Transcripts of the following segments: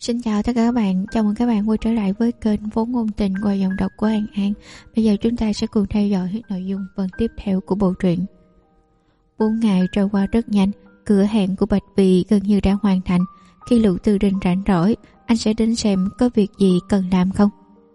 Xin chào tất cả các bạn, chào mừng các bạn quay trở lại với kênh Vốn Ngôn Tình qua giọng đọc của An An. Bây giờ chúng ta sẽ cùng theo dõi nội dung phần tiếp theo của bộ truyện. 4 ngày trôi qua rất nhanh, cửa hàng của Bạch Bì gần như đã hoàn thành. Khi Lục Tư Đình rảnh rỗi, anh sẽ đến xem có việc gì cần làm không.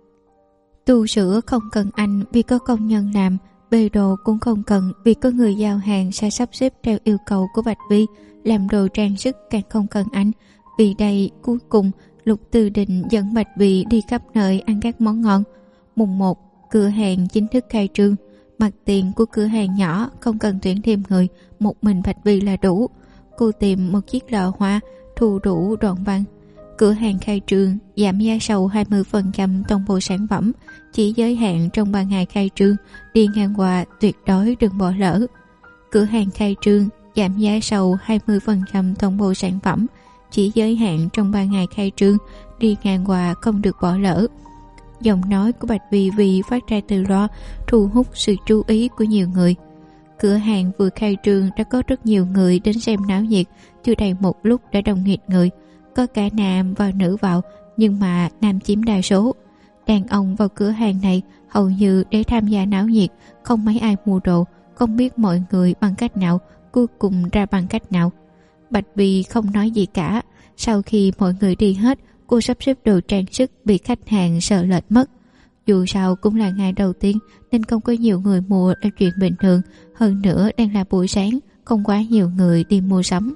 Tu sửa không cần anh vì có công nhân làm, bê đồ cũng không cần vì có người giao hàng sẽ sắp xếp theo yêu cầu của Bạch Bì. Làm đồ trang sức càng không cần anh. Vì đây cuối cùng Lục Tư Đình dẫn Bạch Bì đi khắp nơi ăn các món ngon. Mùng 1, cửa hàng chính thức khai trương. Mặt tiền của cửa hàng nhỏ, không cần tuyển thêm người, một mình Bạch Bì là đủ. Cô tìm một chiếc lọ hoa, thu đủ đoạn văn. Cửa hàng khai trương, giảm giá sầu 20% toàn bộ sản phẩm, chỉ giới hạn trong 3 ngày khai trương, đi ngang qua tuyệt đối đừng bỏ lỡ. Cửa hàng khai trương, giảm giá sầu 20% toàn bộ sản phẩm, chỉ giới hạn trong 3 ngày khai trương, đi ngang qua không được bỏ lỡ. Giọng nói của Bạch Bì Bì phát ra từ loa, thu hút sự chú ý của nhiều người. Cửa hàng vừa khai trương đã có rất nhiều người đến xem náo nhiệt, chưa đầy một lúc đã đông nghịt người. Có cả nam và nữ vào, nhưng mà nam chiếm đa số. Đàn ông vào cửa hàng này hầu như để tham gia náo nhiệt, không mấy ai mua đồ, không biết mọi người bằng cách nào, cuối cùng ra bằng cách nào. Bạch Bì không nói gì cả. Sau khi mọi người đi hết, cô sắp xếp đồ trang sức bị khách hàng sợ lệch mất. Dù sao cũng là ngày đầu tiên nên không có nhiều người mua là chuyện bình thường. Hơn nữa đang là buổi sáng, không quá nhiều người đi mua sắm.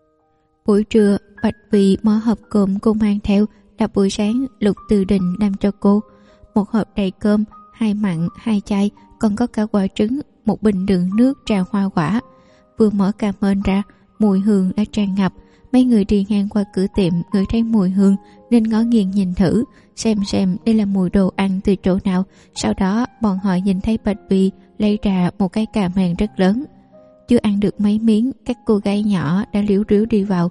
Buổi trưa, Bạch Bì mở hộp cơm cô mang theo là buổi sáng Lục Tư Đình làm cho cô. Một hộp đầy cơm, 2 mặn, 2 chay, còn có cả quả trứng, một bình đựng nước trà hoa quả. Vừa mở cảm ơn ra, mùi hương đã tràn ngập. Mấy người đi ngang qua cửa tiệm ngửi thấy mùi hương nên ngó nghiêng nhìn thử, xem đây là mùi đồ ăn từ chỗ nào. Sau đó bọn họ nhìn thấy Bạch Bì lấy ra một cái cà màng rất lớn. Chưa ăn được mấy miếng, các cô gái nhỏ đã liếu riếu đi vào.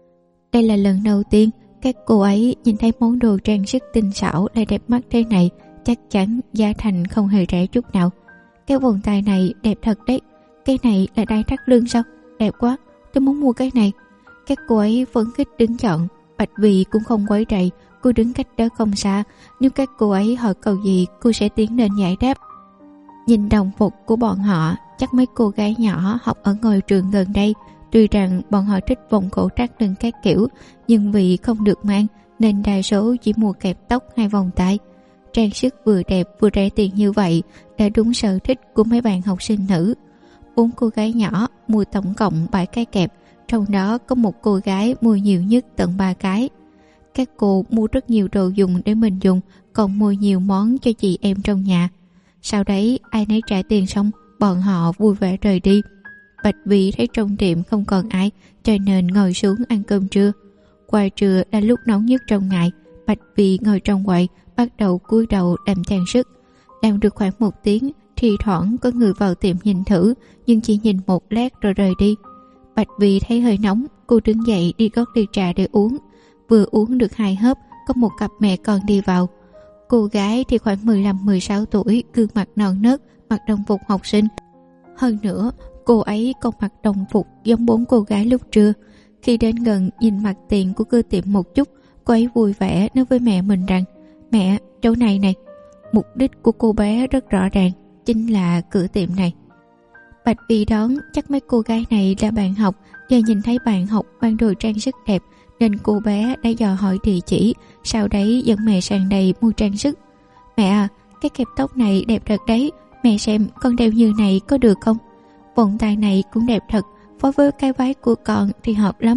Đây là lần đầu tiên các cô ấy nhìn thấy món đồ trang sức tinh xảo lại đẹp mắt thế này, chắc chắn giá thành không hề rẻ chút nào. Cái vòng tay này đẹp thật đấy. Cái này là đai thắt lưng sao? Đẹp quá, tôi muốn mua cái này. Các cô ấy phấn khích đứng chọn. Bạch Bì cũng không quấy rầy, cô đứng cách đó không xa. Nếu các cô ấy hỏi câu gì, cô sẽ tiến lên giải đáp. Nhìn đồng phục của bọn họ, chắc mấy cô gái nhỏ học ở ngôi trường gần đây. Tuy rằng bọn họ thích vòng cổ thắt lưng các kiểu, nhưng vì không được mang nên đa số chỉ mua kẹp tóc hay vòng tay. Trang sức vừa đẹp vừa rẻ tiền như vậy đã đúng sở thích của mấy bạn học sinh nữ. 4 cô gái nhỏ mua tổng cộng 7 cái kẹp, trong đó có một cô gái mua nhiều nhất tận 3 cái. Các cô mua rất nhiều đồ dùng để mình dùng, còn mua nhiều món cho chị em trong nhà. Sau đấy ai nấy trả tiền xong, bọn họ vui vẻ rời đi. Bạch Bì thấy trong tiệm không còn ai, cho nên ngồi xuống ăn cơm trưa. Qua trưa là lúc nóng nhất trong ngày. Bạch Bì ngồi trong quầy, bắt đầu cúi đầu làm trang sức. Làm được khoảng 1 tiếng, thì thoảng có người vào tiệm nhìn thử, nhưng chỉ nhìn một lát rồi rời đi. Bạch Bì thấy hơi nóng, cô đứng dậy đi gót ly trà để uống. Vừa uống được 2 hớp, có một cặp mẹ con đi vào. Cô gái thì khoảng 15-16 tuổi, gương mặt non nớt, mặc đồng phục học sinh. Hơn nữa, cô ấy còn mặc đồng phục giống 4 cô gái lúc trưa. Khi đến gần nhìn mặt tiền của cửa tiệm một chút, cô ấy vui vẻ nói với mẹ mình rằng: "Mẹ, chỗ này này." Mục đích của cô bé rất rõ ràng, chính là cửa tiệm này. Bạch Bì đoán chắc mấy cô gái này là bạn học, giờ nhìn thấy bạn học mang đồ trang sức đẹp nên cô bé đã dò hỏi địa chỉ, sau đấy dẫn mẹ sang đây mua trang sức. "Mẹ à, cái kẹp tóc này đẹp thật đấy, mẹ xem con đeo như này có được không? Vòng tay này cũng đẹp thật, phối với cái váy của con thì hợp lắm."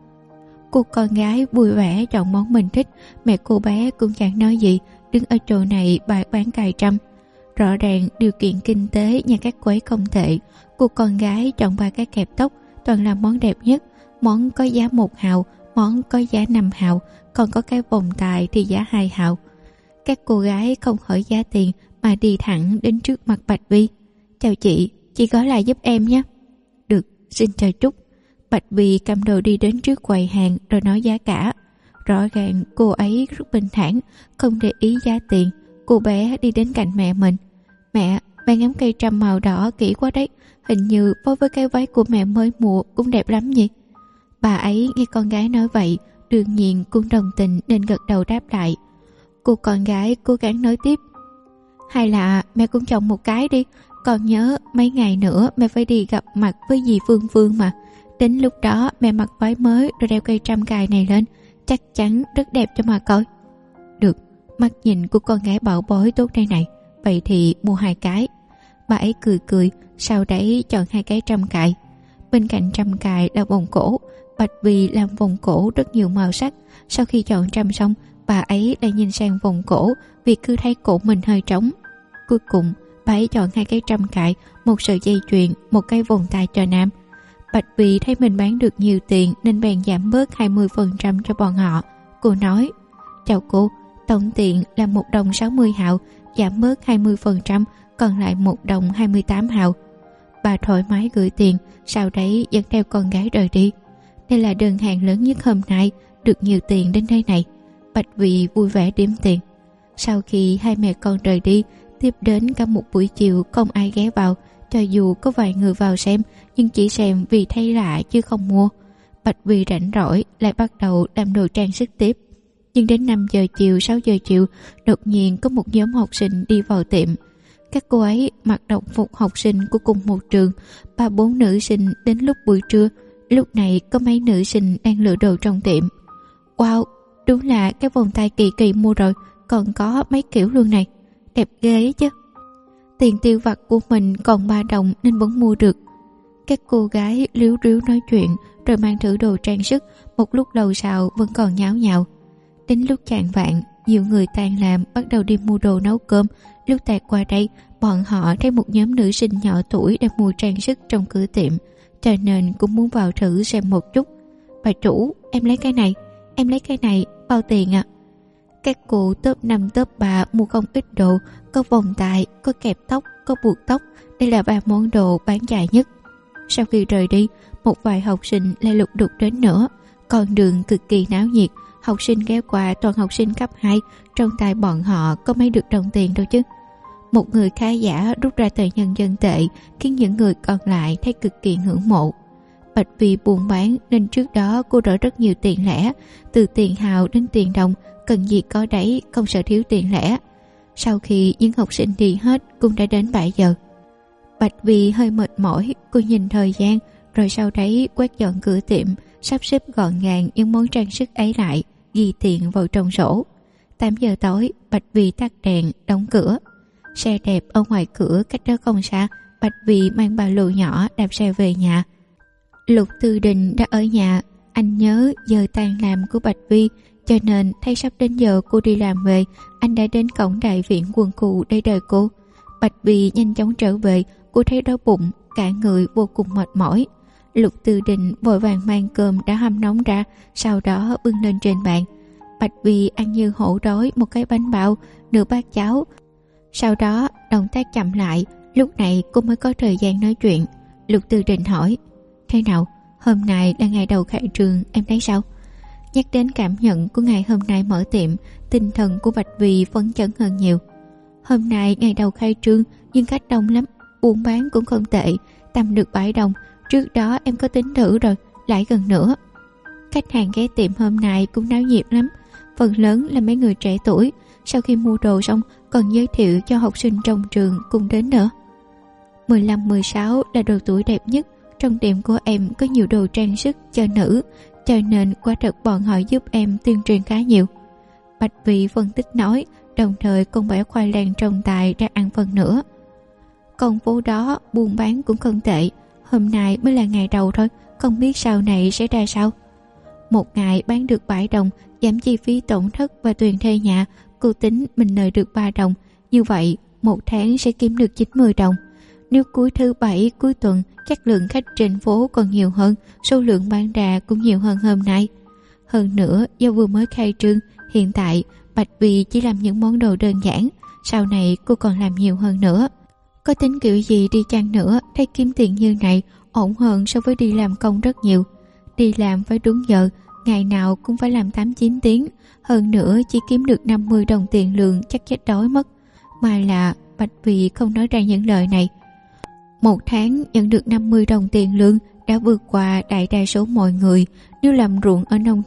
Cô con gái vui vẻ chọn món mình thích, mẹ cô bé cũng chẳng nói gì, đứng ở chỗ này bày bán cài trăm. Rõ ràng điều kiện kinh tế nhà các cô ấy không tệ. Cô con gái chọn 3 cái kẹp tóc, toàn là món đẹp nhất. Món có giá 1 hào, món có giá 5 hào, còn có cái vòng tay thì giá 2 hào. Các cô gái không hỏi giá tiền mà đi thẳng đến trước mặt Bạch Bì. "Chào chị gói lại giúp em nhé." "Được, xin chờ chút." Bạch Bì cầm đồ đi đến trước quầy hàng rồi nói giá cả. Rõ ràng cô ấy rất bình thản, không để ý giá tiền. Cô bé đi đến cạnh mẹ mình. "Mẹ, mẹ ngắm cây trăm màu đỏ kỹ quá đấy, hình như phối với cái váy của mẹ mới mua cũng đẹp lắm nhỉ?" Bà ấy nghe con gái nói vậy, đương nhiên cũng đồng tình nên gật đầu đáp lại. Cô con gái cố gắng nói tiếp. Hay là mẹ cũng chọn một cái đi. Con nhớ mấy ngày nữa mẹ phải đi gặp mặt với dì Phương Phương mà. Đến lúc đó mẹ mặc váy mới rồi đeo cây trăm cài này lên, chắc chắn rất đẹp cho mà coi. Được, mắt nhìn của con gái bảo bối tốt đây này. Vậy thì mua 2 cái. Bà ấy cười cười, sau đấy chọn 2 cái trăm cài. Bên cạnh trăm cài là vòng cổ. Bạch Vì làm vòng cổ rất nhiều màu sắc. Sau khi chọn trăm xong, bà ấy lại nhìn sang vòng cổ vì cứ thấy cổ mình hơi trống. Cuối cùng bà ấy chọn 2 cái trăm cài, một sợi dây chuyền, một cái vòng tay cho nam. Bạch Vì thấy mình bán được nhiều tiền nên bèn giảm bớt 20% cho bọn họ. Cô nói: chào cô, tổng tiền là 1 đồng 60 hào, giảm bớt 20%, còn lại 1 đồng 28 hào. Bà thoải mái gửi tiền, sau đấy dẫn theo con gái rời đi. Đây là đơn hàng lớn nhất hôm nay, được nhiều tiền đến đây này. Bạch Vì vui vẻ đếm tiền. Sau khi hai mẹ con rời đi, tiếp đến cả một buổi chiều không ai ghé vào, cho dù có vài người vào xem, nhưng chỉ xem vì thấy lạ chứ không mua. Bạch Vì rảnh rỗi lại bắt đầu làm đồ trang sức tiếp. Nhưng đến 5 giờ chiều, 6 giờ chiều, đột nhiên có một nhóm học sinh đi vào tiệm. Các cô ấy mặc đồng phục học sinh của cùng một trường, 3-4 nữ sinh đến lúc buổi trưa. Lúc này có mấy nữ sinh đang lựa đồ trong tiệm. Wow, đúng là cái vòng tay kỳ kỳ mua rồi, còn có mấy kiểu luôn này, đẹp ghê ấy chứ. Tiền tiêu vặt của mình còn 3 đồng nên vẫn mua được. Các cô gái líu ríu nói chuyện rồi mang thử đồ trang sức. Một lúc đầu sau vẫn còn nháo nhào. Đến lúc chạng vạng, nhiều người tan làm bắt đầu đi mua đồ nấu cơm. Lúc tạt qua đây, bọn họ thấy một nhóm nữ sinh nhỏ tuổi đang mua trang sức trong cửa tiệm, cho nên cũng muốn vào thử xem một chút. Bà chủ, em lấy cái này, em lấy cái này, bao tiền ạ? Các cô top 5 top 3 mua không ít đồ, có vòng tay, có kẹp tóc, có buộc tóc. Đây là 3 món đồ bán chạy nhất. Sau khi rời đi, một vài học sinh lại lục đục đến nữa. Con đường cực kỳ náo nhiệt, học sinh ghé qua toàn học sinh cấp 2, trong tay bọn họ có mấy được đồng tiền đâu chứ. Một người khá giả rút ra tờ nhân dân tệ, khiến những người còn lại thấy cực kỳ ngưỡng mộ. Bạch Vì buôn bán nên trước đó cô đỡ rất nhiều tiền lẻ, từ tiền hào đến tiền đồng, cần gì có đấy, không sợ thiếu tiền lẻ. Sau khi những học sinh đi hết cũng đã đến 7 giờ. Bạch Vì hơi mệt mỏi, cô nhìn thời gian rồi sau đấy quét dọn cửa tiệm, sắp xếp gọn gàng những món trang sức ấy lại, ghi tiền vào trong sổ. 8 giờ tối, Bạch Vì tắt đèn, đóng cửa. Xe đẹp ở ngoài cửa cách đó không xa. Bạch Vì mang ba lô nhỏ đạp xe về nhà. Lục Tư Đình đã ở nhà. Anh nhớ giờ tan làm của Bạch Vi, cho nên thấy sắp đến giờ cô đi làm về, anh đã đến cổng đại viện quân khu để đợi cô. Bạch Vi nhanh chóng trở về, cô thấy đói bụng, cả người vô cùng mệt mỏi. Lục Tư Đình vội vàng mang cơm đã hâm nóng ra, sau đó bưng lên trên bàn. Bạch Vi ăn như hổ đói một cái bánh bao, nửa bát cháo. Sau đó động tác chậm lại, lúc này cô mới có thời gian nói chuyện. Lục Tư Đình hỏi: thế nào, hôm nay là ngày đầu khai trường, em thấy sao? Nhắc đến cảm nhận của ngày hôm nay mở tiệm, tinh thần của Bạch Vi phấn chấn hơn nhiều. Hôm nay ngày đầu khai trương nhưng khách đông lắm, buôn bán cũng không tệ, tầm được 7 đồng. Trước đó em có tính thử rồi, lại gần nữa. Khách hàng ghé tiệm hôm nay cũng náo nhiệt lắm, phần lớn là mấy người trẻ tuổi. Sau khi mua đồ xong còn giới thiệu cho học sinh trong trường cùng đến nữa. 15-16 là độ tuổi đẹp nhất. Trong tiệm của em có nhiều đồ trang sức cho nữ, cho nên quả thật bọn họ giúp em tuyên truyền khá nhiều. Bạch Vi phân tích nói, đồng thời con bẻ khoai lang trong tay ra ăn phần nữa. Con phố đó buôn bán cũng không tệ, hôm nay mới là ngày đầu thôi, không biết sau này sẽ ra sao. Một ngày bán được 7 đồng, giảm chi phí tổn thất và tiền thuê nhà, cô tính mình lời được 3 đồng, như vậy một tháng sẽ kiếm được 90 đồng. Nếu cuối thứ 7 cuối tuần, chắc lượng khách trên phố còn nhiều hơn, số lượng bán ra cũng nhiều hơn hôm nay. Hơn nữa, do vừa mới khai trương, hiện tại Bạch Vi chỉ làm những món đồ đơn giản, sau này cô còn làm nhiều hơn nữa. Có tính kiểu gì đi chăng nữa, thấy kiếm tiền như này ổn hơn so với đi làm công rất nhiều. Đi làm phải đúng giờ, ngày nào cũng phải làm 8-9 tiếng, hơn nữa chỉ kiếm được 50 đồng tiền lương chắc chết đói mất. Mà là Bạch Vi không nói ra những lời này. Một tháng nhận được 50 đồng tiền lương đã vượt qua đại đa số mọi người. Nếu làm ruộng ở nông thôn,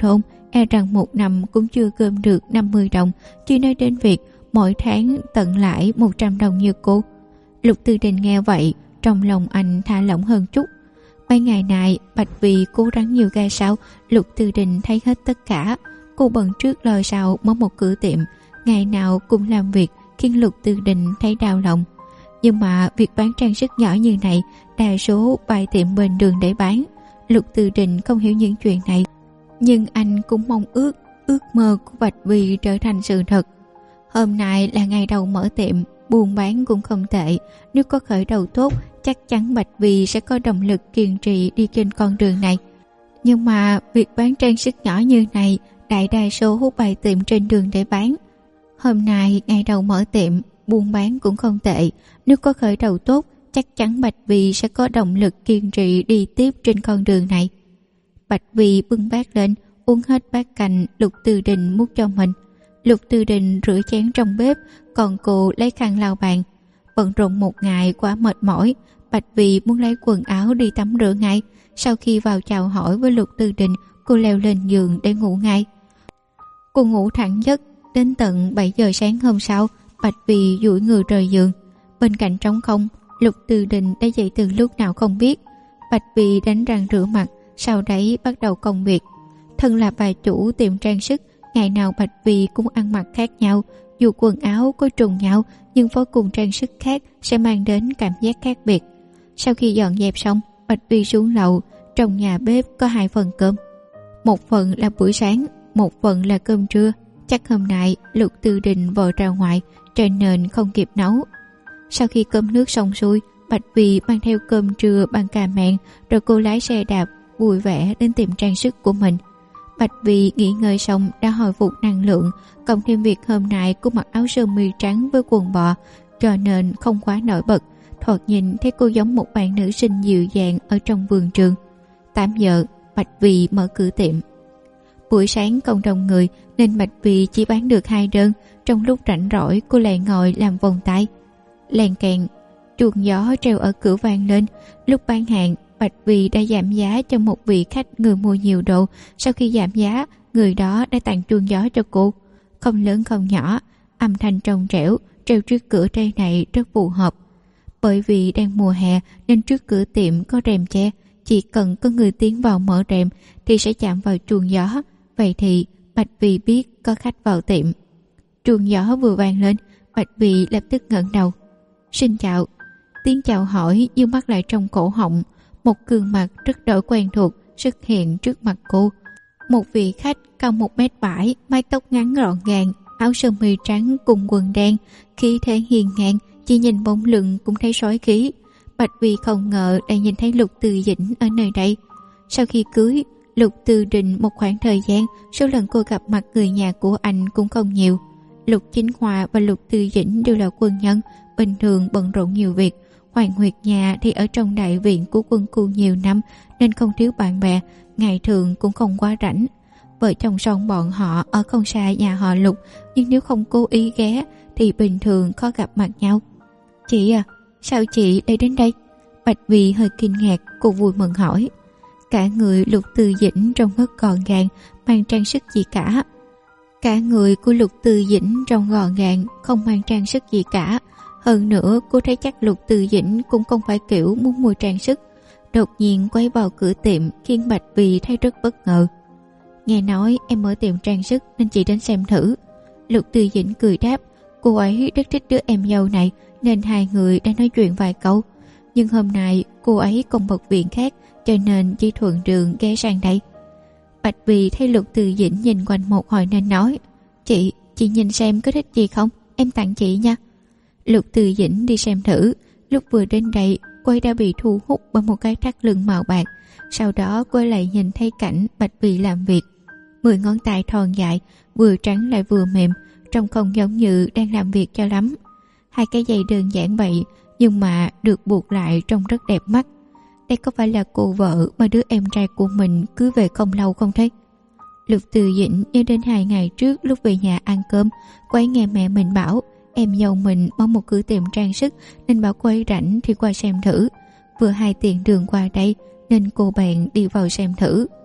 e rằng một năm cũng chưa gom được 50 đồng, chưa nói đến việc mỗi tháng tận lãi 100 đồng như cô. Lục Tư Đình nghe vậy, trong lòng anh thả lỏng hơn chút. Mấy ngày này Bạch Vì cố gắng nhiều ra sao, Lục Tư Đình thấy hết tất cả. Cô bận trước lo sau mở một cửa tiệm, ngày nào cũng làm việc khiến Lục Tư Đình thấy đau lòng. Nhưng mà việc bán trang sức nhỏ như này, đa số bày tiệm bên đường để bán. Lục Tư Đình không hiểu những chuyện này, nhưng anh cũng mong ước mơ của Bạch Vì trở thành sự thật. Hôm nay là ngày đầu mở tiệm, buôn bán cũng không tệ. Nếu có khởi đầu tốt, chắc chắn Bạch Vì sẽ có động lực kiên trì đi trên con đường này. Nhưng mà việc bán trang sức nhỏ như này, đại đa số bày tiệm trên đường để bán. Hôm nay ngày đầu mở tiệm, buôn bán cũng không tệ. Nếu có khởi đầu tốt, chắc chắn Bạch Vì sẽ có động lực kiên trì đi tiếp trên con đường này. Bạch Vì bưng bát lên, uống hết bát canh Lục Tư Đình múc cho mình. Lục Tư Đình rửa chén trong bếp, còn cô lấy khăn lau bàn. Bận rộn một ngày quá mệt mỏi, Bạch Vì muốn lấy quần áo đi tắm rửa ngay. Sau khi vào chào hỏi với Lục Tư Đình, cô leo lên giường để ngủ ngay. Cô ngủ thẳng giấc đến tận 7 giờ sáng hôm sau. Bạch Vì duỗi người rời giường. Bên cạnh trống không, Lục Tư Đình đã dậy từ lúc nào không biết. Bạch Vì đánh răng rửa mặt, sau đấy bắt đầu công việc. Thân là bà chủ tiệm trang sức, ngày nào Bạch Vì cũng ăn mặc khác nhau. Dù quần áo có trùng nhau, nhưng phối cùng trang sức khác sẽ mang đến cảm giác khác biệt. Sau khi dọn dẹp xong, Bạch Vì xuống lầu. Trong nhà bếp có 2 phần cơm, một phần là buổi sáng, một phần là cơm trưa. Chắc hôm nay Lục Tư Đình vội ra ngoài, cho nên không kịp nấu. Sau khi cơm nước xong xuôi, Bạch Vì mang theo cơm trưa bằng cà mẹn, rồi cô lái xe đạp vui vẻ đến tiệm trang sức của mình. Bạch Vì nghỉ ngơi xong đã hồi phục năng lượng, cộng thêm việc hôm nay cô mặc áo sơ mi trắng với quần bò, cho nên không quá nổi bật. Thoạt nhìn thấy cô giống một bạn nữ sinh dịu dàng ở trong vườn trường. 8 giờ, Bạch Vì mở cửa tiệm. Buổi sáng không đông người nên Bạch Vì chỉ bán được 2 đơn. Trong lúc rảnh rỗi, cô lại ngồi làm vòng tay. Lèn kèn, chuông gió treo ở cửa vang lên. Lúc bán hàng, Bạch Vì đã giảm giá cho một vị khách người mua nhiều đồ. Sau khi giảm giá, người đó đã tặng chuông gió cho cô. Không lớn không nhỏ, âm thanh trong trẻo, treo trước cửa tray này rất phù hợp. Bởi vì đang mùa hè nên trước cửa tiệm có rèm che, chỉ cần có người tiến vào mở rèm thì sẽ chạm vào chuông gió. Vậy thì Bạch Vì biết có khách vào tiệm. Chuông gió vừa vang lên, Bạch Vì lập tức ngẩng đầu. Xin chào. Tiếng chào hỏi như mắc lại trong cổ họng. Một gương mặt rất đổi quen thuộc xuất hiện trước mặt cô. Một vị khách cao 1m7, mái tóc ngắn gọn gàng, áo sơ mi trắng cùng quần đen, khí thế hiên ngang, chỉ nhìn bóng lưng cũng thấy sói khí. Bạch Vì không ngờ đã nhìn thấy Lục Tư Dĩnh ở nơi đây. Sau khi cưới Lục Tư Đình một khoảng thời gian, số lần cô gặp mặt người nhà của anh cũng không nhiều. Lục Chính Hòa và Lục Tư Dĩnh đều là quân nhân, bình thường bận rộn nhiều việc. Hoàng Nguyệt nhà thì ở trong đại viện của quân khu nhiều năm nên không thiếu bạn bè, ngày thường cũng không quá rảnh. Vợ chồng son bọn họ ở không xa nhà họ Lục, nhưng nếu không cố ý ghé thì bình thường khó gặp mặt nhau. Chị à, sao chị lại đến đây? Bạch Vì hơi kinh ngạc, cô vui mừng hỏi. Cả người Lục Tư Dĩnh trông rất gọn gàng, mang trang sức gì cả. Cả người của Lục Tư Dĩnh trông gọn gàng, không mang trang sức gì cả. Hơn nữa cô thấy chắc Lục Tư Dĩnh cũng không phải kiểu muốn mua trang sức. Đột nhiên quay vào cửa tiệm khiến Bạch Vì thấy rất bất ngờ. Nghe nói em mở tiệm trang sức nên chị đến xem thử. Lục Tư Dĩnh cười đáp. Cô ấy rất thích đứa em dâu này nên hai người đã nói chuyện vài câu. Nhưng hôm nay cô ấy còn bận viện khác cho nên chỉ thuận đường ghé sang đây. Bạch Vì thấy Lục Tư Dĩnh nhìn quanh một hồi nên nói. Chị nhìn xem có thích gì không, em tặng chị nha. Lục Tư Dĩnh đi xem thử. Lúc vừa đến đây cô ấy đã bị thu hút bởi một cái thắt lưng màu bạc. Sau đó cô ấy lại nhìn thấy cảnh Bạch Vì làm việc. 10 ngón tay thon dài, vừa trắng lại vừa mềm, trông không giống như đang làm việc cho lắm. 2 cái giày đơn giản vậy nhưng mà được buộc lại trông rất đẹp mắt. Đây có phải là cô vợ mà đứa em trai của mình cưới về không lâu không thế? Lục Tư Dĩnh nhớ đến 2 ngày trước lúc về nhà ăn cơm, cô ấy nghe mẹ mình bảo em dâu mình mở một cửa tiệm trang sức nên bảo cô ấy rảnh thì qua xem thử. Vừa 2 tiện đường qua đây nên cô bèn đi vào xem thử.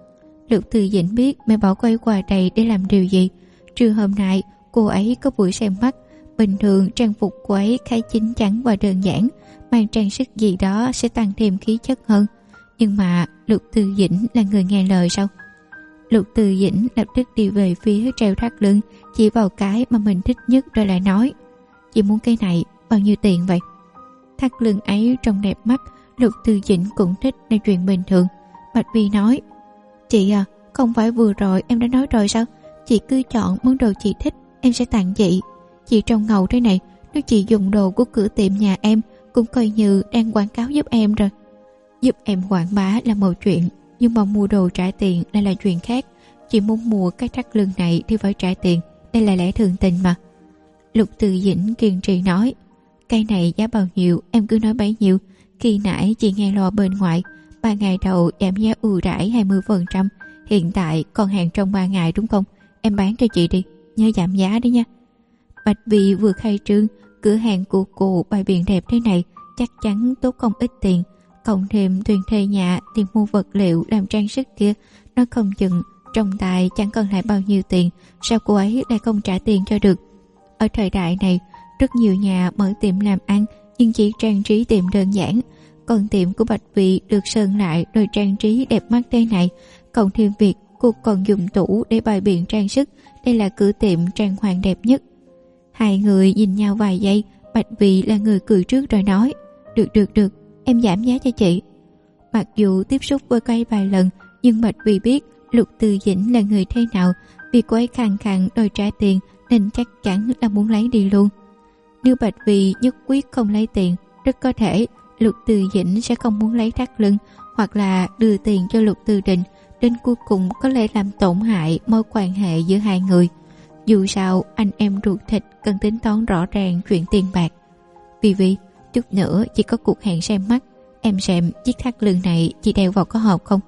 Lục Từ Dĩnh biết mẹ bảo cô ấy qua đây để làm điều gì. Trưa hôm nay cô ấy có buổi xem mắt. Bình thường trang phục cô ấy khá chín chắn và đơn giản, mang trang sức gì đó sẽ tăng thêm khí chất hơn. Nhưng mà Lục Từ Dĩnh là người nghe lời sao? Lục Từ Dĩnh lập tức đi về phía treo thắt lưng, chỉ vào cái mà mình thích nhất rồi lại nói: "Chị muốn cái này, bao nhiêu tiền vậy?" Thắt lưng ấy trông đẹp mắt, Lục Từ Dĩnh cũng thích là chuyện bình thường. Bạch Vi nói: "Chị à, không phải vừa rồi em đã nói rồi sao? Chị cứ chọn món đồ chị thích, em sẽ tặng chị. Chị trông ngầu thế này, nếu chị dùng đồ của cửa tiệm nhà em cũng coi như đang quảng cáo giúp em rồi." Giúp em quảng bá là một chuyện, nhưng mà mua đồ trả tiền lại là chuyện khác. Chị muốn mua cái thắt lưng này thì phải trả tiền, đây là lẽ thường tình mà. Lục Từ Dĩnh kiên trì nói: "Cái này giá bao nhiêu em cứ nói bấy nhiêu. Khi nãy chị nghe lo bên ngoài 3 ngày đầu giảm giá ưu đãi 20%, hiện tại còn hàng trong 3 ngày đúng không? Em bán cho chị đi, nhớ giảm giá đi nha." Bạch Vi vừa khai trương, cửa hàng của cô bày biện đẹp thế này chắc chắn tốt không ít tiền, cộng thêm tiền thuê nhà, tiền mua vật liệu làm trang sức kia, nó không chừng trong tay chẳng còn lại bao nhiêu tiền, sao cô ấy lại không trả tiền cho được. Ở thời đại này, rất nhiều nhà mở tiệm làm ăn nhưng chỉ trang trí tiệm đơn giản, còn tiệm của Bạch Vi được sơn lại rồi trang trí đẹp mắt thế này, cộng thêm việc cô còn dùng tủ để bày biện trang sức, đây là cửa tiệm trang hoàng đẹp nhất. Hai người nhìn nhau vài giây, Bạch Vi là người cười trước rồi nói: Được, em giảm giá cho chị." Mặc dù tiếp xúc với cô ấy vài lần, nhưng Bạch Vi biết Lục Từ Dĩnh là người thế nào, vì cô ấy khăng khăng đòi trả tiền nên chắc chắn là muốn lấy đi luôn. Nếu Bạch Vi nhất quyết không lấy tiền, rất có thể Lục Từ Dĩnh sẽ không muốn lấy thắt lưng, hoặc là đưa tiền cho Lục Từ Đình, đến cuối cùng có thể làm tổn hại mối quan hệ giữa hai người. Dù sao anh em ruột thịt cần tính toán rõ ràng chuyện tiền bạc. Vi, chút nữa chỉ có cuộc hẹn xem mắt, em xem chiếc thắt lưng này chị đeo vào có hợp không?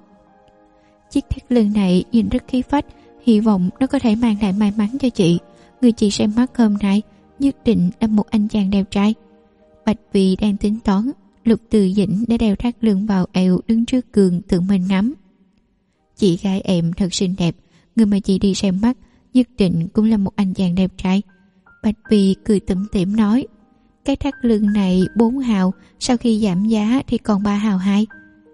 Chiếc thắt lưng này nhìn rất khí phách, hy vọng nó có thể mang lại may mắn cho chị. Người chị xem mắt hôm nay nhất định là một anh chàng đẹp trai. Bạch Vi đang tính toán, Lục Từ Dĩnh đã đeo thắt lưng vào eo, đứng trước gương tự mình ngắm. Chị gái em thật xinh đẹp, người mà chị đi xem mắt nhất định cũng là một anh chàng đẹp trai. Bạch Vi cười tủm tỉm nói: "Cái thắt lưng này 4 hào, sau khi giảm giá thì còn 3 hào 2.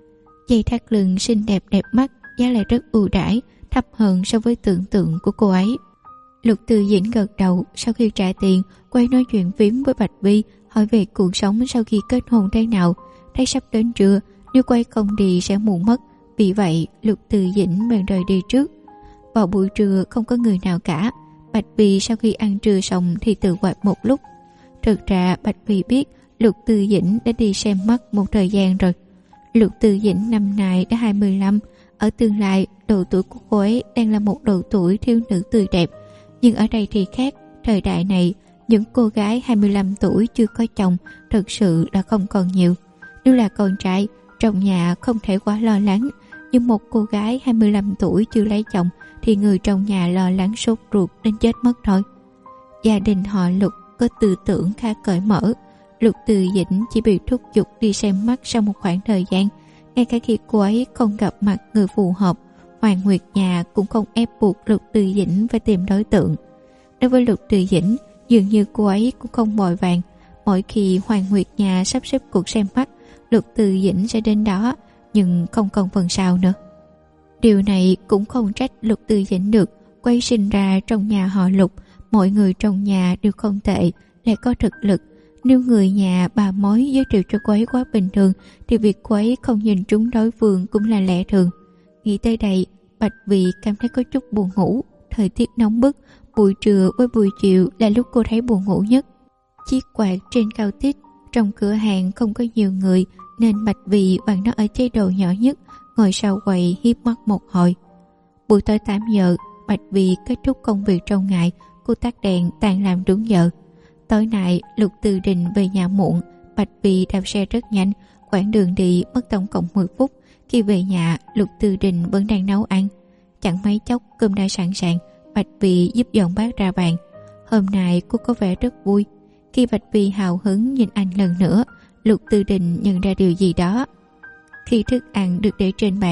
Dây thắt lưng xinh đẹp đẹp mắt, giá lại rất ưu đãi, thấp hơn so với tưởng tượng của cô ấy." Lục Từ Dĩnh gật đầu. Sau khi trả tiền, quay nói chuyện phím với Bạch Vi, hỏi về cuộc sống sau khi kết hôn thế nào. Thấy sắp đến trưa, nếu quay không đi sẽ muộn mất, vì vậy Lục Từ Dĩnh bèn rời đi trước. Vào buổi trưa không có người nào cả. Bạch Vi sau khi ăn trưa xong thì tự quạt một lúc. Thực ra Bạch Vi biết Lục Từ Dĩnh đã đi xem mắt một thời gian rồi. Lục Từ Dĩnh năm nay đã 25, ở tương lai độ tuổi của cô ấy đang là một độ tuổi thiếu nữ tươi đẹp. Nhưng ở đây thì khác, thời đại này những cô gái 25 tuổi chưa có chồng thực sự là không còn nhiều. Nếu là con trai, trong nhà không thể quá lo lắng, nhưng một cô gái 25 tuổi chưa lấy chồng thì người trong nhà lo lắng sốt ruột đến chết mất thôi. Gia đình họ Lục có tư tưởng khá cởi mở. Lục Từ Dĩnh chỉ bị thúc giục đi xem mắt sau một khoảng thời gian. Ngay cả khi cô ấy không gặp mặt người phù hợp, Hoàng Nguyệt nhà cũng không ép buộc Lục Từ Dĩnh phải tìm đối tượng. Đối với Lục Từ Dĩnh, dường như cô ấy cũng không vội vàng. Mỗi khi Hoàng Nguyệt nhà sắp xếp cuộc xem mắt, Lục Từ Dĩnh sẽ đến đó, nhưng không còn phần sau nữa. Điều này cũng không trách Lục Từ Dĩnh được. Cô ấy sinh ra trong nhà họ Lục, mọi người trong nhà đều không tệ, lại có thực lực. Nếu người nhà bà mối giới thiệu cho cô ấy quá bình thường thì việc cô ấy không nhìn trúng đối phương cũng là lẽ thường. Nghĩ tới đây, Bạch Vi cảm thấy có chút buồn ngủ. Thời tiết nóng bức, buổi trưa với buổi chiều là lúc cô thấy buồn ngủ nhất. Chiếc quạt trên cao tít, trong cửa hàng không có nhiều người nên Bạch Vi bằng nó ở chế độ nhỏ nhất, ngồi sau quầy hiếp mắt một hồi. Buổi tối 8 giờ, Bạch Vi kết thúc công việc trong ngày, cô tắt đèn tan làm đúng giờ. Tối nay Lục Từ Đình về nhà muộn, Bạch Vi đạp xe rất nhanh, quãng đường đi mất tổng cộng 10 phút. Khi về nhà, Lục Từ Đình vẫn đang nấu ăn. Chẳng mấy chốc cơm đã sẵn sàng, Bạch Vi giúp dọn bát ra bàn. Hôm nay cô có vẻ rất vui. Khi Bạch Vi hào hứng nhìn anh lần nữa, Lục Từ Đình nhận ra điều gì đó. Khi thức ăn được để trên bàn,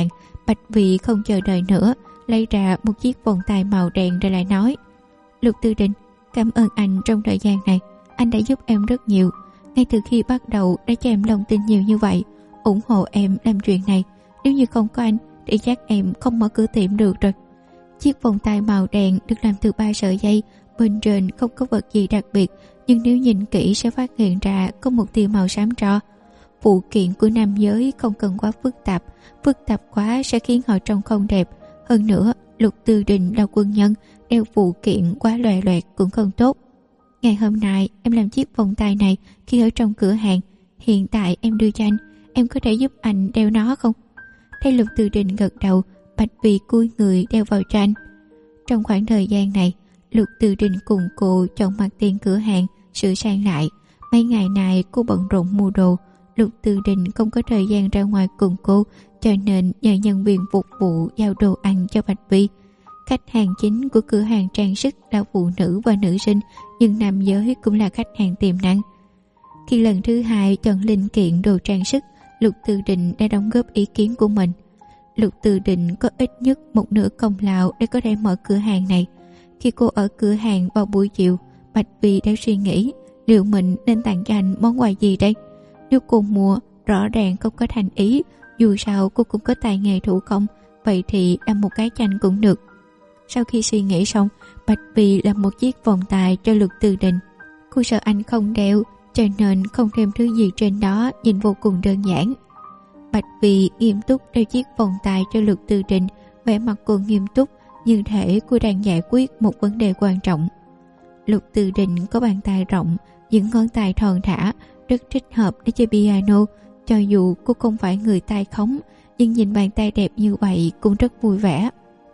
Bạch Vị không chờ đợi nữa, lấy ra một chiếc vòng tay màu đen rồi lại nói: Lục Tư Đình, cảm ơn anh, trong thời gian này anh đã giúp em rất nhiều. Ngay từ khi bắt đầu đã cho em lòng tin nhiều như vậy, ủng hộ em làm chuyện này. Nếu như không có anh thì chắc em không mở cửa tiệm được rồi. Chiếc vòng tay màu đen được làm từ 3 sợi dây, bên trên không có vật gì đặc biệt, nhưng nếu nhìn kỹ sẽ phát hiện ra có một tia màu xám tro. Phụ kiện của nam giới không cần quá phức tạp quá sẽ khiến họ trông không đẹp. Hơn nữa, Lục Tư Đình là quân nhân, đeo phụ kiện quá loè loẹt cũng không tốt. Ngày hôm nay em làm chiếc vòng tay này khi ở trong cửa hàng, hiện tại em đưa cho anh, em có thể giúp anh đeo nó không? Thấy Lục Tư Đình gật đầu, Bạch Vì cúi người đeo vào cho anh. Trong khoảng thời gian này, Lục Tư Đình cùng cô chọn mặt tiền cửa hàng, sửa sang lại. Mấy ngày này cô bận rộn mua đồ, Lục Tư Đình không có thời gian ra ngoài cùng cô, cho nên nhờ nhân viên phục vụ giao đồ ăn cho Bạch Vi. Khách hàng chính của cửa hàng trang sức là phụ nữ và nữ sinh, nhưng nam giới cũng là khách hàng tiềm năng. Khi lần thứ hai chọn linh kiện đồ trang sức, Lục Tư Đình đã đóng góp ý kiến của mình. Lục Tư Đình có ít nhất một nửa công lao để có thể mở cửa hàng này. Khi cô ở cửa hàng vào buổi chiều, Bạch Vi đã suy nghĩ liệu mình nên tặng cho anh món quà gì đây. Nếu cô mua rõ ràng không có thành ý, dù sao cô cũng có tài nghề thủ công, vậy thì làm một cái chanh cũng được. Sau khi suy nghĩ xong, Bạch Vi làm một chiếc vòng tay cho Lục Tư Đình. Cô sợ anh không đeo, cho nên không thêm thứ gì trên đó, nhìn vô cùng đơn giản. Bạch Vi nghiêm túc đeo chiếc vòng tay cho Lục Tư Đình, vẻ mặt cô nghiêm túc, như thể cô đang giải quyết một vấn đề quan trọng. Lục Tư Đình có bàn tay rộng, những ngón tay thon thả, rất thích hợp để chơi piano. Cho dù cô không phải người tay khống, nhưng nhìn bàn tay đẹp như vậy cũng rất vui vẻ.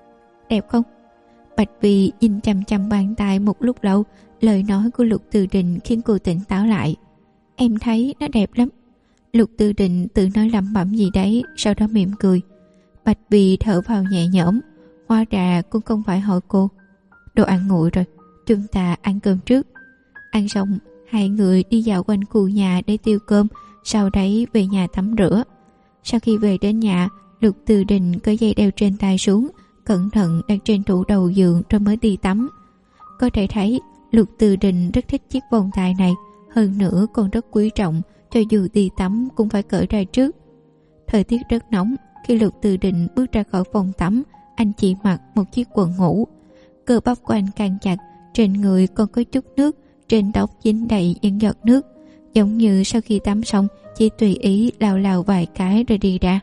Đẹp không? Bạch Vi nhìn chằm chằm bàn tay một lúc lâu, lời nói của Lục Tư Đình khiến cô tỉnh táo lại. Em thấy nó đẹp lắm. Lục Tư Đình tự nói lẩm bẩm gì đấy, sau đó mỉm cười. Bạch Vi thở vào nhẹ nhõm. Hóa ra cũng không phải hỏi cô. Đồ ăn nguội rồi, chúng ta ăn cơm trước. Ăn xong, hai người đi dạo quanh khu nhà để tiêu cơm, sau đấy về nhà tắm rửa. Sau khi về đến nhà, Lục Tư Đình cởi dây đeo trên tay xuống, cẩn thận đặt trên tủ đầu giường rồi mới đi tắm. Có thể thấy Lục Tư Đình rất thích chiếc vòng tay này, hơn nữa còn rất quý trọng, cho dù đi tắm cũng phải cởi ra trước. Thời tiết rất nóng, khi Lục Tư Đình bước ra khỏi phòng tắm, anh chỉ mặc một chiếc quần ngủ. Cơ bắp của anh càng chặt, trên người còn có chút nước, trên tóc dính đầy những giọt nước, giống như sau khi tắm xong chỉ tùy ý lào vài cái rồi đi ra.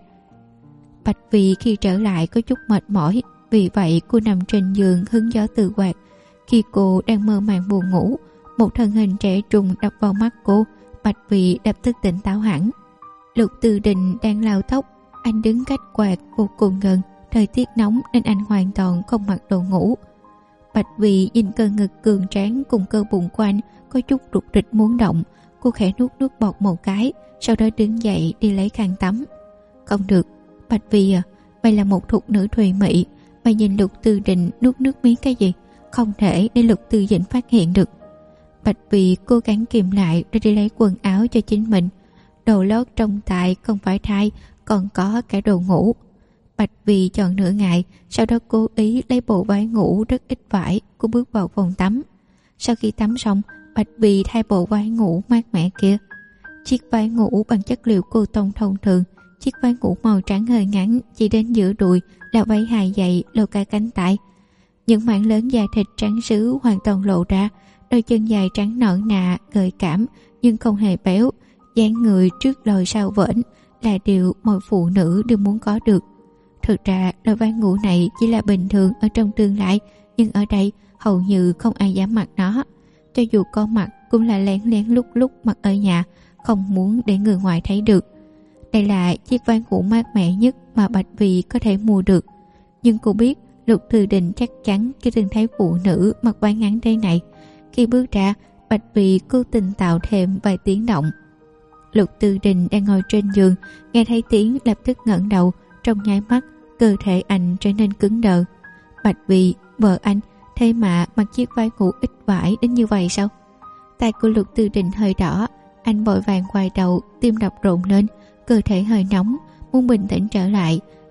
Bạch Vi khi trở lại có chút mệt mỏi, vì vậy cô nằm trên giường hứng gió từ quạt. Khi cô đang mơ màng buồn ngủ, một thân hình trẻ trung đập vào mắt cô. Bạch Vi lập tức tỉnh táo hẳn. Lục Tư Đình đang lau tóc, anh đứng cách quạt vô cùng gần. Thời tiết nóng nên anh hoàn toàn không mặc đồ ngủ. Bạch Vi nhìn cơ ngực cường tráng cùng cơ bụng của anh có chút rục rịch muốn động. Cô khẽ nuốt nước bọt một cái, sau đó đứng dậy đi lấy khăn tắm. Không được, Bạch Vi à, mày là một thục nữ thùy mị, mày nhìn Lục Tư Đình nuốt nước miếng cái gì? Không thể để Lục Tư Dĩnh phát hiện được. Bạch Vi cố gắng kìm lại rồi đi lấy quần áo cho chính mình. Đồ lót trong tay không phải thay, còn có cả đồ ngủ. Bạch Vi chọn nửa ngày, sau đó cố ý lấy bộ váy ngủ rất ít vải. Cô bước vào phòng tắm. Sau khi tắm xong, Bạch Vi thay bộ váy ngủ mát mẻ kia. Chiếc váy ngủ bằng chất liệu cô tông thông thường, chiếc váy ngủ màu trắng hơi ngắn, chỉ đến giữa đùi là váy hài dày lộ cả cánh tay. Những mảng lớn da thịt trắng sứ hoàn toàn lộ ra, đôi chân dài trắng nõn nà, gợi cảm nhưng không hề béo, dáng người trước lồi sau vểnh là điều mọi phụ nữ đều muốn có được. Thực ra loại váy ngủ này chỉ là bình thường ở trong tương lai, nhưng ở đây hầu như không ai dám mặc nó. Cho dù có mặc cũng là lén lén lúc lúc mặc ở nhà, không muốn để người ngoài thấy được. Đây là chiếc váy ngủ mát mẻ nhất mà Bạch Vi có thể mua được. Nhưng cô biết Lục Tư Đình chắc chắn chưa từng thấy phụ nữ mặc váy ngắn thế này. Khi bước ra, Bạch Vi cố tình tạo thêm vài tiếng động. Lục Tư Đình đang ngồi trên giường, nghe thấy tiếng lập tức ngẩng đầu. Trong nháy mắt, cơ thể anh trở nên cứng đờ. Bạch Vi, vợ anh, thế mà mặc chiếc váy ngủ ít vải đến như vậy sao? Tay của Lục Tư Đình hơi đỏ, anh vội vàng quay đầu, tim đập rộn lên, cơ thể hơi nóng, muốn bình tĩnh trở lại.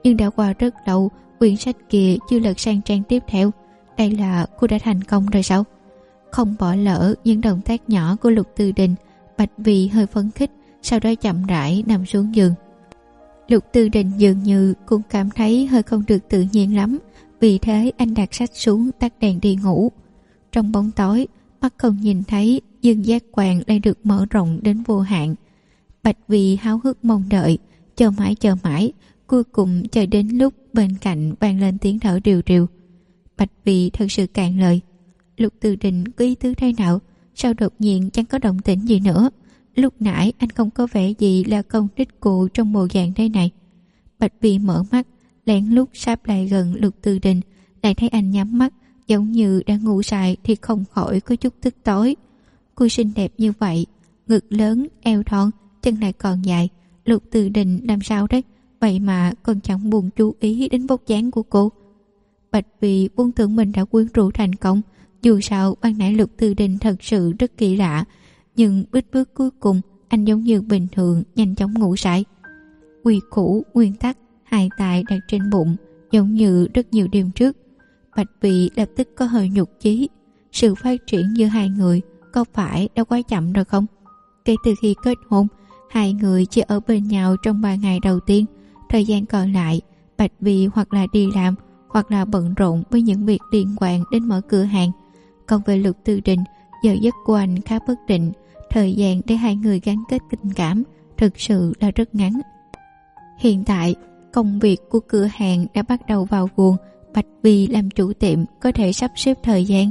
nhưng đã qua rất lâu, quyển sách kia chưa lật sang trang tiếp theo. Đây là cô đã thành công rồi sao? Không bỏ lỡ những động tác nhỏ của Lục Tư Đình, Bạch Vì hơi phấn khích, sau đó chậm rãi nằm xuống giường. Lục Tư Đình dường như cũng cảm thấy hơi không được tự nhiên lắm, vì thế anh đặt sách xuống, tắt đèn đi ngủ. Trong bóng tối, mắt không nhìn thấy, nhưng giác quan lại được mở rộng đến vô hạn. Bạch Vì háo hức mong đợi, chờ mãi, cuối cùng chờ đến lúc bên cạnh vang lên tiếng thở rìu rìu. Bạch Vì thật sự cạn lời. Lục Tư Đình có ý tứ thế nào? Sao đột nhiên chẳng có động tĩnh gì nữa? Lúc nãy anh không có vẻ gì là công đích cụ trong bộ dạng thế này. Bạch Vì mở mắt, lén lút sáp lại gần Lục Tư Đình, lại thấy anh nhắm mắt, giống như đã ngủ say thì không khỏi có chút tức tối. Cô xinh đẹp như vậy, ngực lớn, eo thon, chân lại còn dài. Lục Tư Đình làm sao đấy? Vậy mà còn chẳng buồn chú ý đến vóc dáng của cô. Bạch Vì vốn tưởng mình đã quyến rũ thành công. Dù sao ban nãy Lục Tư Đình thật sự rất kỳ lạ, nhưng bước cuối cùng anh giống như bình thường nhanh chóng ngủ say. Quy củ, nguyên tắc, hai tay đặt trên bụng, giống như rất nhiều đêm trước. Bạch Vì lập tức có hơi nhục chí. Sự phát triển giữa hai người có phải đã quá chậm rồi không? Kể từ khi kết hôn, hai người chỉ ở bên nhau trong 3 ngày đầu tiên. Thời gian còn lại, Bạch Vì hoặc là đi làm, hoặc là bận rộn với những việc liên quan đến mở cửa hàng. Còn về Lục Tư Đình, giờ giấc của anh khá bất định, thời gian để hai người gắn kết tình cảm thực sự là rất ngắn. Hiện tại, công việc của cửa hàng đã bắt đầu vào guồng. Bạch Vì làm chủ tiệm có thể sắp xếp thời gian.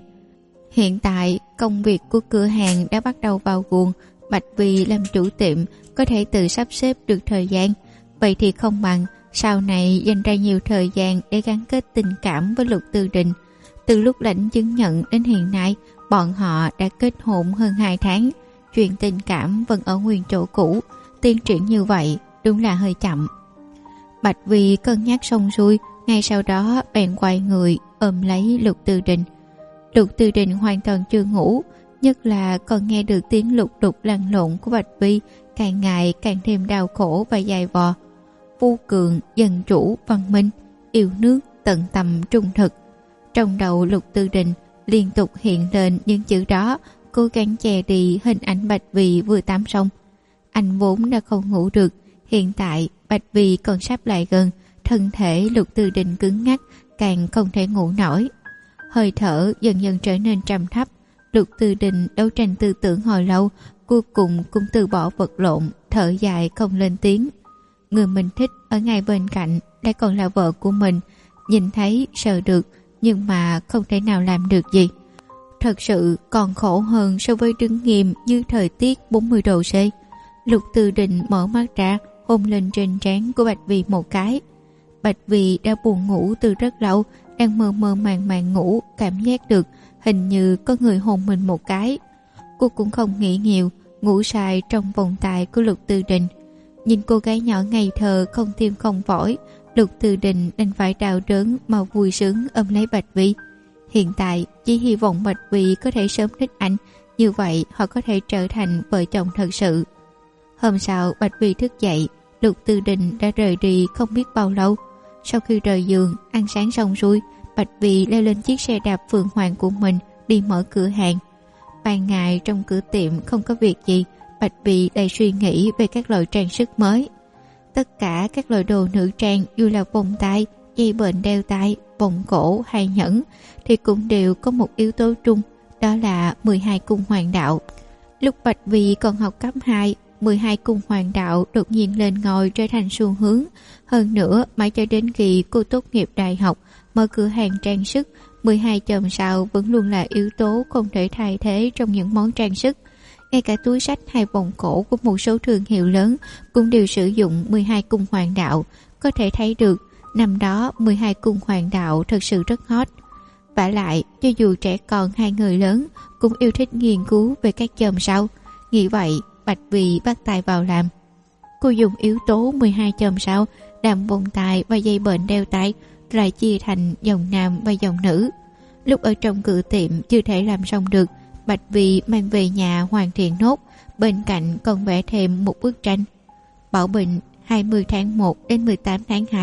Bạch Vì làm chủ tiệm có thể tự sắp xếp được thời gian. Vậy thì không bằng sau này dành ra nhiều thời gian để gắn kết tình cảm với Lục Tư Đình. Từ lúc lãnh chứng nhận đến hiện nay, bọn họ đã kết hôn hơn 2 tháng. Chuyện tình cảm vẫn ở nguyên chỗ cũ. Tiến triển như vậy đúng là hơi chậm. Bạch Vì cân nhắc xong xuôi, ngay sau đó bèn quay người ôm lấy Lục Tư Đình. Lục Tư Đình hoàn toàn chưa ngủ, nhất là còn nghe được tiếng lục đục lăn lộn của Bạch Vi, càng ngày càng thêm đau khổ và dày vò. Vô cường, dân chủ, văn minh, yêu nước, tận tâm, trung thực. Trong đầu Lục Tư Đình liên tục hiện lên những chữ đó, cố gắng che đi hình ảnh Bạch Vi vừa tắm xong. Anh vốn đã không ngủ được, hiện tại Bạch Vi còn sắp lại gần, thân thể Lục Tư Đình cứng ngắc, càng không thể ngủ nổi. Hơi thở dần dần trở nên trầm thấp. Lục Tư Đình đấu tranh tư tưởng hồi lâu, cuối cùng cũng từ bỏ vật lộn, thở dài không lên tiếng. Người mình thích ở ngay bên cạnh, lại còn là vợ của mình, nhìn thấy sợ được, nhưng mà không thể nào làm được gì. Thật sự còn khổ hơn so với đứng nghiêm dưới thời tiết 40 độ C. Lục Tư Đình mở mắt ra, hôn lên trên trán của Bạch Vi một cái. Bạch Vi đã buồn ngủ từ rất lâu, đang mơ mơ màng ngủ, cảm giác được hình như có người hôn mình một cái. Cô cũng không nghĩ nhiều, ngủ say trong vòng tay của Lục Tư Đình. Nhìn cô gái nhỏ ngây thơ không tim không phổi, Lục Tư Đình đành phải đau đớn mà vui sướng ôm lấy Bạch Vi. Hiện tại chỉ hy vọng Bạch Vi có thể sớm thích anh, như vậy họ có thể trở thành vợ chồng thật sự. Hôm sau Bạch Vi thức dậy, Lục Tư Đình đã rời đi không biết bao lâu. Sau khi rời giường, ăn sáng xong xuôi, Bạch Vi leo lên chiếc xe đạp phượng hoàng của mình đi mở cửa hàng. Ban ngày trong cửa tiệm không có việc gì, Bạch Vi lại suy nghĩ về các loại trang sức mới. Tất cả các loại đồ nữ trang, dù là vòng tay, dây bền đeo tay, vòng cổ hay nhẫn, thì cũng đều có một yếu tố chung, đó là 12 cung hoàng đạo. Lúc Bạch Vi còn học cấp 2, 12 cung hoàng đạo đột nhiên lên ngôi trở thành xu hướng. Hơn nữa, mãi cho đến khi cô tốt nghiệp đại học, mở cửa hàng trang sức, 12 chòm sao vẫn luôn là yếu tố không thể thay thế trong những món trang sức. Ngay cả túi xách hay vòng cổ của một số thương hiệu lớn cũng đều sử dụng 12 cung hoàng đạo. Có thể thấy được, năm đó 12 cung hoàng đạo thật sự rất hot. Vả lại, cho dù trẻ con hay người lớn cũng yêu thích nghiên cứu về các chòm sao. Nghĩ vậy, Bạch Vi bắt tay vào làm. Cô dùng yếu tố 12 chòm sao làm vòng tay và dây bền đeo tay, lại chia thành dòng nam và dòng nữ. Lúc ở trong cửa tiệm chưa thể làm xong được, Bạch Vi mang về nhà hoàn thiện nốt, bên cạnh còn vẽ thêm một bức tranh. Bảo Bình 20 tháng 1 đến 18 tháng 2,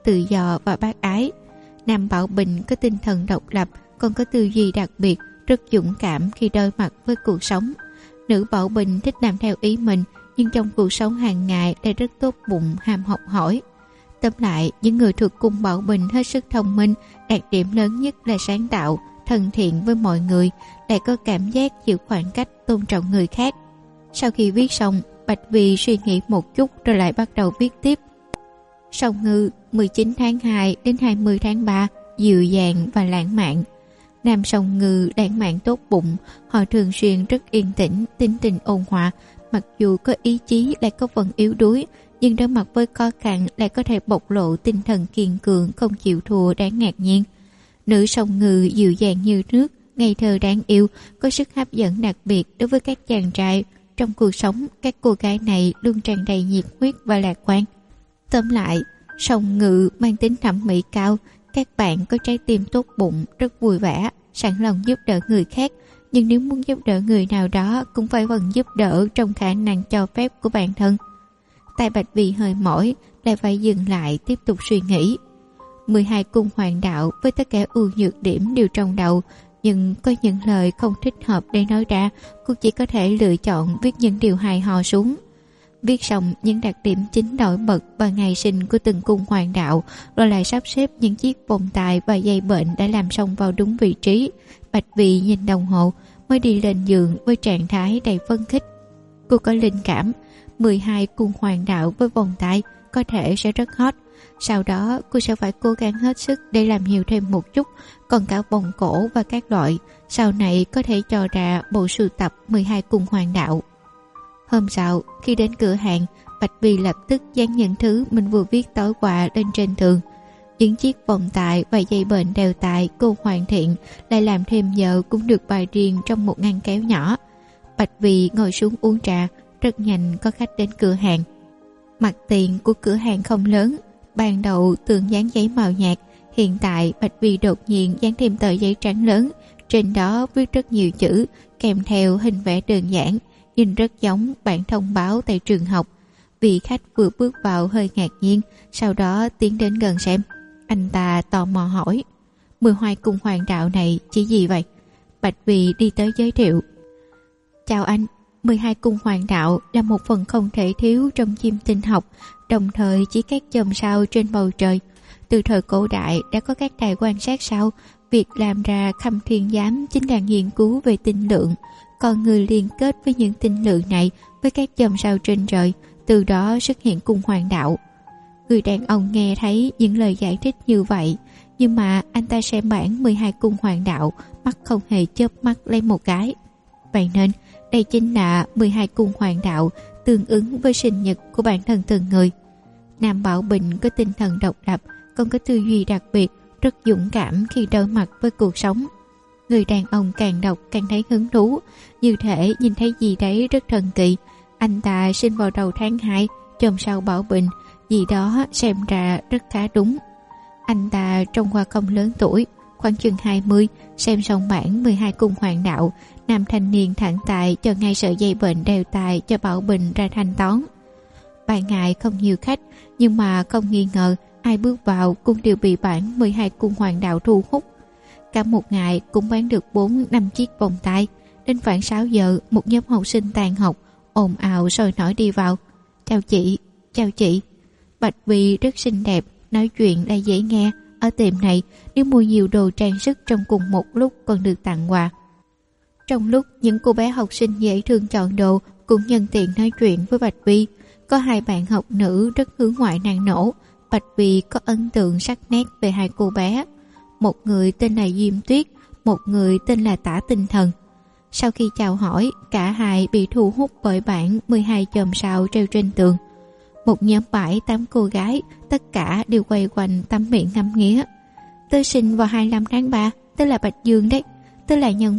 tự do và bác ái. Nam Bảo Bình có tinh thần độc lập, còn có tư duy đặc biệt, rất dũng cảm khi đối mặt với cuộc sống. Nữ Bảo Bình thích làm theo ý mình, nhưng trong cuộc sống hàng ngày lại rất tốt bụng, ham học hỏi. Tóm lại, những người thuộc cung Bảo Bình hết sức thông minh, đặc điểm lớn nhất là sáng tạo, thân thiện với mọi người, lại có cảm giác giữ khoảng cách, tôn trọng người khác. Sau khi viết xong, Bạch Vì suy nghĩ một chút rồi lại bắt đầu viết tiếp. Song Ngư 19 tháng 2 đến 20 tháng 3, dịu dàng và lãng mạn. Nam Song Ngư lãng mạn tốt bụng, họ thường xuyên rất yên tĩnh, tính tình ôn hòa, mặc dù có ý chí lại có phần yếu đuối, nhưng đối mặt với khó khăn lại có thể bộc lộ tinh thần kiên cường, không chịu thua, đáng ngạc nhiên. Nữ Song Ngư dịu dàng như nước, ngây thơ đáng yêu, có sức hấp dẫn đặc biệt đối với các chàng trai. Trong cuộc sống, các cô gái này luôn tràn đầy nhiệt huyết và lạc quan. Tóm lại, Song Ngư mang tính thẩm mỹ cao, các bạn có trái tim tốt bụng, rất vui vẻ, sẵn lòng giúp đỡ người khác, nhưng nếu muốn giúp đỡ người nào đó cũng phải vẫn giúp đỡ trong khả năng cho phép của bản thân. Tai Bạch Vì hơi mỏi, lại phải dừng lại tiếp tục suy nghĩ. 12 cung hoàng đạo với tất cả ưu nhược điểm đều trong đầu, nhưng có những lời không thích hợp để nói ra, cô chỉ có thể lựa chọn viết những điều hài hò xuống. Viết xong những đặc điểm chính nổi bật và ngày sinh của từng cung hoàng đạo, rồi lại sắp xếp những chiếc vòng tài và dây bệnh đã làm xong vào đúng vị trí. Bạch Vì nhìn đồng hồ mới đi lên giường với trạng thái đầy phấn khích. Cô có linh cảm 12 cung hoàng đạo với vòng tay có thể sẽ rất hot. Sau đó cô sẽ phải cố gắng hết sức để làm nhiều thêm một chút. Còn cả vòng cổ và các loại, sau này có thể cho ra bộ sưu tập 12 cung hoàng đạo. Hôm sau, khi đến cửa hàng, Bạch Vì lập tức dán những thứ mình vừa viết tối qua lên trên tường. Những chiếc vòng tài và dây bệnh đều tại cô hoàn thiện, lại làm thêm giờ cũng được bày riêng trong một ngăn kéo nhỏ. Bạch Vì ngồi xuống uống trà, rất nhanh có khách đến cửa hàng. Mặt tiền của cửa hàng không lớn, ban đầu tường dán giấy màu nhạt, hiện tại Bạch Vì đột nhiên dán thêm tờ giấy trắng lớn, trên đó viết rất nhiều chữ, kèm theo hình vẽ đơn giản, nhìn rất giống bản thông báo tại trường học. Vị khách vừa bước vào hơi ngạc nhiên, sau đó tiến đến gần xem. Anh ta tò mò hỏi, 12 cung hoàng đạo này chỉ gì vậy? Bạch Vì đi tới giới thiệu. Chào anh, 12 cung hoàng đạo là một phần không thể thiếu trong chim tinh học, đồng thời chỉ các chòm sao trên bầu trời. Từ thời cổ đại đã có các đài quan sát sao, việc làm ra khâm thiên giám chính là nghiên cứu về tinh lượng, còn người liên kết với những tinh lượng này với các chòm sao trên trời, từ đó xuất hiện cung hoàng đạo. Người đàn ông nghe thấy những lời giải thích như vậy, nhưng mà anh ta xem bản 12 cung hoàng đạo, mắt không hề chớp mắt lên một cái. Vậy nên đây chính là 12 cung hoàng đạo tương ứng với sinh nhật của bản thân từng người. Nam Bảo Bình có tinh thần độc lập, còn có tư duy đặc biệt, rất dũng cảm khi đối mặt với cuộc sống. Người đàn ông càng đọc càng thấy hứng thú, như thể nhìn thấy gì đấy rất thần kỳ. Anh ta sinh vào đầu tháng 2, chòm sao Bảo Bình, gì đó xem ra rất khá đúng. Anh ta trông qua không lớn tuổi, khoảng chừng 20, xem xong bản 12 cung hoàng đạo, nam thanh niên thẳng tại cho ngay sợi dây bệnh đeo tai cho Bảo Bình ra thanh toán. Ban ngày không nhiều khách, nhưng mà không nghi ngờ ai bước vào cũng đều bị bản 12 cung hoàng đạo thu hút. Cả một ngày cũng bán được 4-5 chiếc vòng tay. Đến khoảng 6 giờ, một nhóm học sinh tàn học ồn ào sôi nổi đi vào. Chào chị, chào chị. Bạch Vì rất xinh đẹp, nói chuyện lại dễ nghe. Ở tiệm này, nếu mua nhiều đồ trang sức trong cùng một lúc còn được tặng quà. Trong lúc những cô bé học sinh dễ thương chọn đồ, cũng nhân tiện nói chuyện với Bạch Vi. Có hai bạn học nữ rất hướng ngoại năng nổ. Bạch Vi có ấn tượng sắc nét về hai cô bé. Một người tên là Diêm Tuyết, một người tên là Tả Tinh Thần. Sau khi chào hỏi, cả hai bị thu hút bởi bản 12 chòm sao treo trên tường. Một nhóm 7-8 cô gái, tất cả đều quay quanh tắm miệng ngắm nghía. Tôi sinh vào 25 tháng 3, tôi là Bạch Dương đấy. Tôi là nhân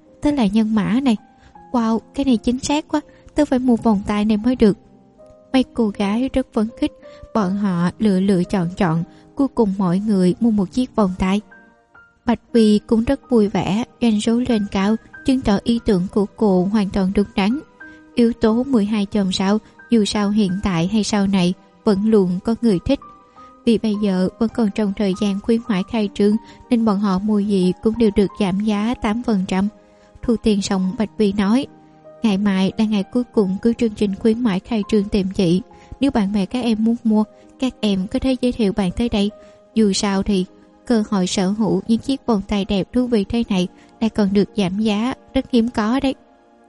mã này. Wow, cái này chính xác quá, tôi phải mua vòng tay này mới được. Mấy cô gái rất phấn khích, bọn họ lựa chọn, cuối cùng mọi người mua một chiếc vòng tay. Bạch Vi cũng rất vui vẻ, doanh số lên cao, chứng tỏ ý tưởng của cô hoàn toàn đúng đắn. Yếu tố 12 chòm sao, dù sao hiện tại hay sau này, vẫn luôn có người thích. Vì bây giờ vẫn còn trong thời gian khuyến mãi khai trương nên bọn họ mua gì cũng đều được giảm giá 8%. Thu tiền xong, Bạch Vi nói: ngày mai là ngày cuối cùng của chương trình khuyến mãi khai trương tìm chị. Nếu bạn bè các em muốn mua, các em có thể giới thiệu bạn tới đây. Dù sao thì cơ hội sở hữu những chiếc vòng tay đẹp thú vị thế này lại còn được giảm giá, rất hiếm có đấy.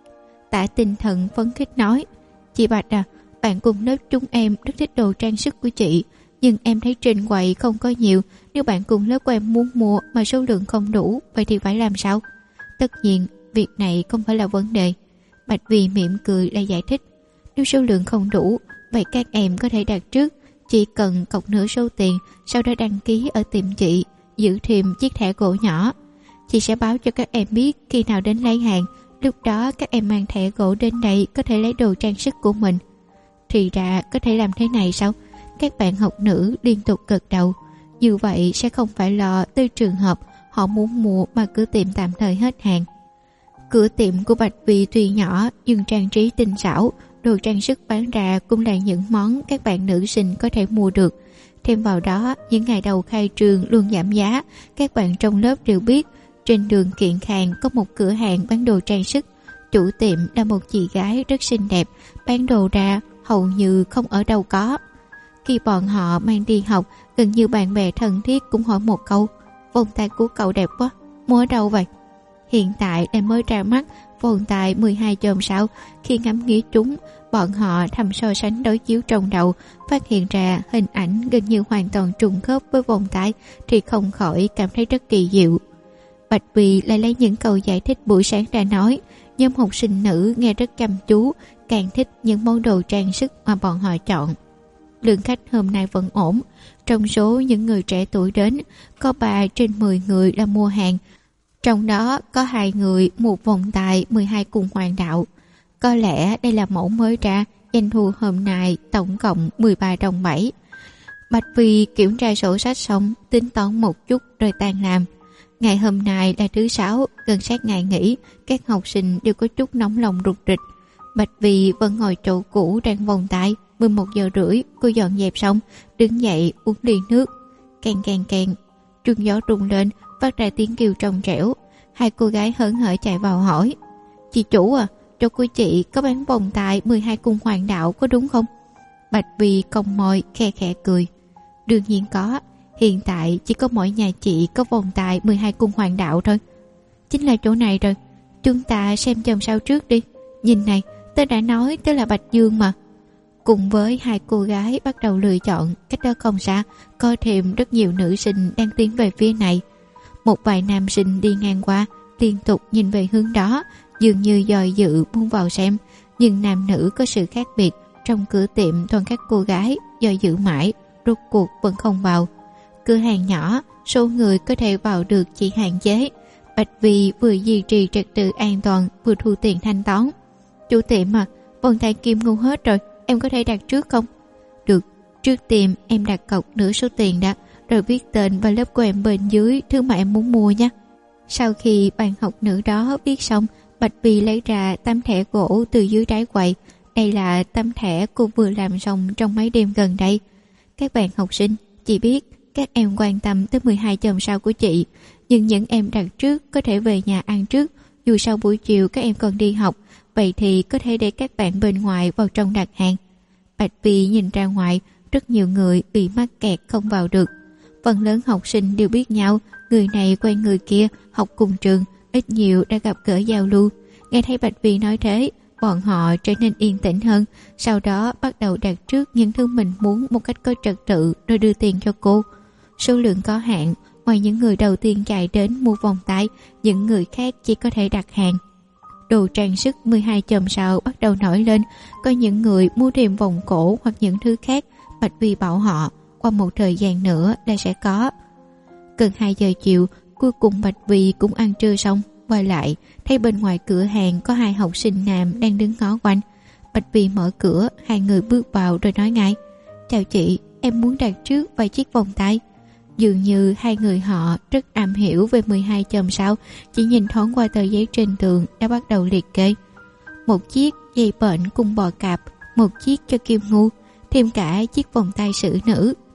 Tạ Tinh Thần phấn khích nói: chị Bạch à, bạn cùng lớp chúng em rất thích đồ trang sức của chị, nhưng em thấy trên quầy không có nhiều. Nếu bạn cùng lớp của em muốn mua mà số lượng không đủ, vậy thì phải làm sao? Tất nhiên việc này không phải là vấn đề. Bạch Vi mỉm cười lại giải thích: nếu số lượng không đủ, vậy các em có thể đặt trước, chỉ cần cọc nửa số tiền, sau đó đăng ký ở tiệm chị, giữ thêm chiếc thẻ gỗ nhỏ. Chị sẽ báo cho các em biết khi nào đến lấy hàng, lúc đó các em mang thẻ gỗ đến đây có thể lấy đồ trang sức của mình. Thì ra có thể làm thế này sao? Các bạn học nữ liên tục gật đầu. Như vậy sẽ không phải lo tới trường hợp họ muốn mua mà cửa tiệm tạm thời hết hàng. Cửa tiệm của Bạch Vi tuy nhỏ nhưng trang trí tinh xảo, đồ trang sức bán ra cũng là những món các bạn nữ sinh có thể mua được. Thêm vào đó, những ngày đầu khai trương luôn giảm giá. Các bạn trong lớp đều biết trên đường Kiện Khang có một cửa hàng bán đồ trang sức. Chủ tiệm là một chị gái rất xinh đẹp, bán đồ ra hầu như không ở đâu có. Khi bọn họ mang đi học, gần như bạn bè thân thiết cũng hỏi một câu: vòng tay của cậu đẹp quá, mua ở đâu vậy? Hiện tại đang mới ra mắt vòng tay 12 chòm sao. Khi ngắm nghía chúng, bọn họ thầm so sánh đối chiếu trong đầu, phát hiện ra hình ảnh gần như hoàn toàn trùng khớp với vòng tay thì không khỏi cảm thấy rất kỳ diệu. Bạch Vi lại lấy những câu giải thích buổi sáng đã nói. Nhóm học sinh nữ nghe rất chăm chú, càng thích những món đồ trang sức mà bọn họ chọn. Lượng khách hôm nay vẫn ổn. Trong số những người trẻ tuổi đến, có 3 trên 10 người là mua hàng. Trong đó có 2 người mua vòng tay 12 cung hoàng đạo. Có lẽ đây là mẫu mới ra, doanh thu hôm nay tổng cộng 13 đồng 7. Bạch Vi kiểm tra sổ sách xong, tính toán một chút rồi tan làm. Ngày hôm nay là thứ 6, gần sát ngày nghỉ, các học sinh đều có chút nóng lòng rục rịch. Bạch Vi vẫn ngồi chỗ cũ đang vòng tay. 11 giờ rưỡi, cô dọn dẹp xong, đứng dậy uống ly nước. Keng keng keng, chuông gió rung lên, phát ra tiếng kêu trong trẻo. 2 cô gái hớn hở chạy vào hỏi: chị chủ à, chỗ của chị có bán vòng tay 12 cung hoàng đạo có đúng không? Bạch Vi cong môi khe khẽ cười: đương nhiên có, hiện tại chỉ có mỗi nhà chị có vòng tay 12 cung hoàng đạo thôi. Chính là chỗ này rồi, chúng ta xem chòm sao trước đi. Nhìn này, tôi đã nói tôi là Bạch Dương mà. Cùng với 2 cô gái bắt đầu lựa chọn, cách đó không xa có thêm rất nhiều nữ sinh đang tiến về phía này. Một vài nam sinh đi ngang qua liên tục nhìn về hướng đó, dường như dò dự muốn vào xem, nhưng nam nữ có sự khác biệt. Trong cửa tiệm toàn các cô gái, do dự mãi rốt cuộc vẫn không vào. Cửa hàng nhỏ, số người có thể vào được chỉ hạn chế. Bạch Vi vừa duy trì trật tự an toàn vừa thu tiền thanh toán. Chủ tiệm à, vòng tay kim ngu hết rồi, em có thể đặt trước không? Được, trước tiệm em đặt cọc nửa số tiền đã, rồi viết tên và lớp của em bên dưới thứ mà em muốn mua nha. Sau khi bạn học nữ đó viết xong, Bạch Vi lấy ra tấm thẻ gỗ từ dưới đáy quầy. Đây là tấm thẻ cô vừa làm xong trong mấy đêm gần đây. Các bạn học sinh, chị biết các em quan tâm tới 12 chòm sao của chị, nhưng những em đặt trước có thể về nhà ăn trước. Dù sau buổi chiều các em còn đi học, vậy thì có thể để các bạn bên ngoài vào trong đặt hàng. Bạch Vi nhìn ra ngoài, rất nhiều người bị mắc kẹt không vào được. Phần lớn học sinh đều biết nhau, người này quen người kia, học cùng trường, ít nhiều đã gặp gỡ giao lưu. Nghe thấy Bạch Vi nói thế, bọn họ trở nên yên tĩnh hơn, sau đó bắt đầu đặt trước những thứ mình muốn một cách có trật tự rồi đưa tiền cho cô. Số lượng có hạn, ngoài những người đầu tiên chạy đến mua vòng tay, những người khác chỉ có thể đặt hàng. Đồ trang sức 12 chòm sao bắt đầu nổi lên, có những người mua thêm vòng cổ hoặc những thứ khác. Bạch Vi bảo họ qua một thời gian nữa là sẽ có. Gần 2 giờ chiều, cuối cùng Bạch Vi cũng ăn trưa xong, quay lại thấy bên ngoài cửa hàng có 2 học sinh nam đang đứng ngó quanh. Bạch Vi mở cửa, 2 người bước vào rồi nói ngay: chào chị, em muốn đặt trước vài chiếc vòng tay. Dường như 2 người họ rất am hiểu về 12 chòm sao, chỉ nhìn thoáng qua tờ giấy trên tường đã bắt đầu liệt kê. Một chiếc dây bệnh cung bò cạp, một chiếc cho kim ngu, thêm cả chiếc vòng tay xử nữ,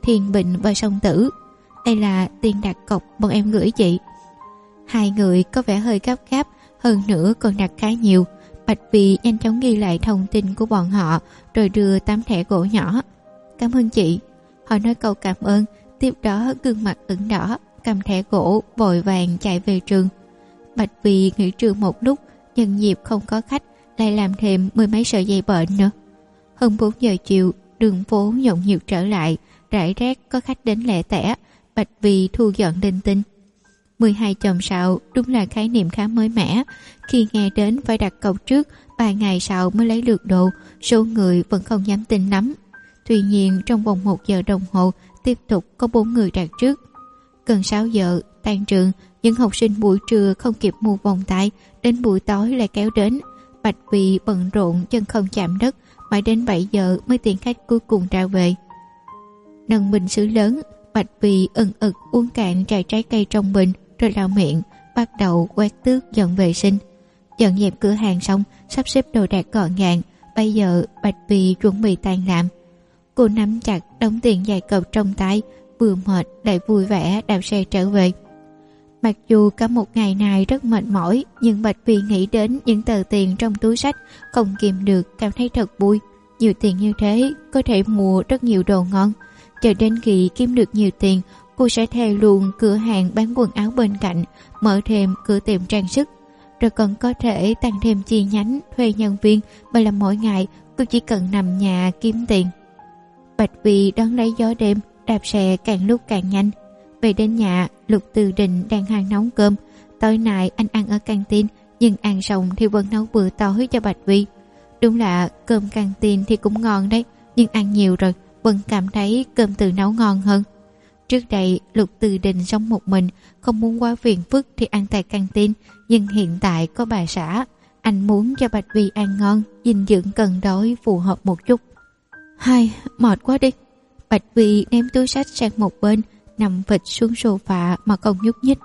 Thiên Bình và Song Tử. Đây là tiền đặt cọc bọn em gửi chị. Hai người có vẻ hơi gấp gáp, hơn nữa còn đặt khá nhiều. Bạch Vì nhanh chóng ghi lại thông tin của bọn họ rồi đưa 8 thẻ gỗ nhỏ. Cảm ơn chị. Họ nói câu cảm ơn, tiếp đó gương mặt ửng đỏ, cầm thẻ gỗ vội vàng chạy về trường. Bạch Vì nghỉ trưa một lúc, nhân dịp không có khách lại làm thêm 10 mấy sợi dây bệnh nữa. Hơn 4 giờ chiều, đường phố nhộn nhịp trở lại, rải rác có khách đến lẻ tẻ. Bạch Vì thu dọn linh tinh. 12 chòm sào đúng là khái niệm khá mới mẻ. Khi nghe đến phải đặt cọc trước 3 ngày sau mới lấy được đồ, số người vẫn không dám tin lắm. Tuy nhiên trong vòng 1 giờ đồng hồ tiếp tục có 4 người đặt trước. Gần 6 giờ tan trường, những học sinh buổi trưa không kịp mua vòng tay, đến buổi tối lại kéo đến. Bạch Vì bận rộn chân không chạm đất, mãi đến 7 giờ mới tiễn khách cuối cùng ra về. Nâng bình sứ lớn, Bạch Vì ừng ực uống cạn trà trái cây trong bình, rồi lau miệng, bắt đầu quét tước dọn vệ sinh. Dọn dẹp cửa hàng xong, sắp xếp đồ đạc gọn gàng. Bây giờ Bạch Vì chuẩn bị tan làm. Cô nắm chặt đống tiền dài cộp trong tay, vừa mệt lại vui vẻ đạp xe trở về. Mặc dù cả một ngày này rất mệt mỏi, nhưng Bạch Vì nghĩ đến những tờ tiền trong túi sách không kìm được, cảm thấy thật vui. Nhiều tiền như thế có thể mua rất nhiều đồ ngon. Chờ đến khi kiếm được nhiều tiền, cô sẽ thuê luôn cửa hàng bán quần áo bên cạnh, mở thêm cửa tiệm trang sức, rồi còn có thể tăng thêm chi nhánh, thuê nhân viên, mà là mỗi ngày cô chỉ cần nằm nhà kiếm tiền. Bạch Vì đón lấy gió đêm, đạp xe càng lúc càng nhanh. Về đến nhà, Lục Từ Đình đang hăng nấu cơm. Tối nay anh ăn ở căng tin, nhưng ăn xong thì vẫn nấu bữa tối cho Bạch Vi. Đúng là cơm căng tin thì cũng ngon đấy, nhưng ăn nhiều rồi vẫn cảm thấy cơm tự nấu ngon hơn. Trước đây Lục Từ Đình sống một mình, không muốn quá phiền phức thì ăn tại căng tin, nhưng hiện tại có bà xã, anh muốn cho Bạch Vi ăn ngon, dinh dưỡng cân đối phù hợp một chút. Hai, mệt quá đi. Bạch Vi ném túi sách sang một bên, nằm phịch xuống sofa mà không nhúc nhích.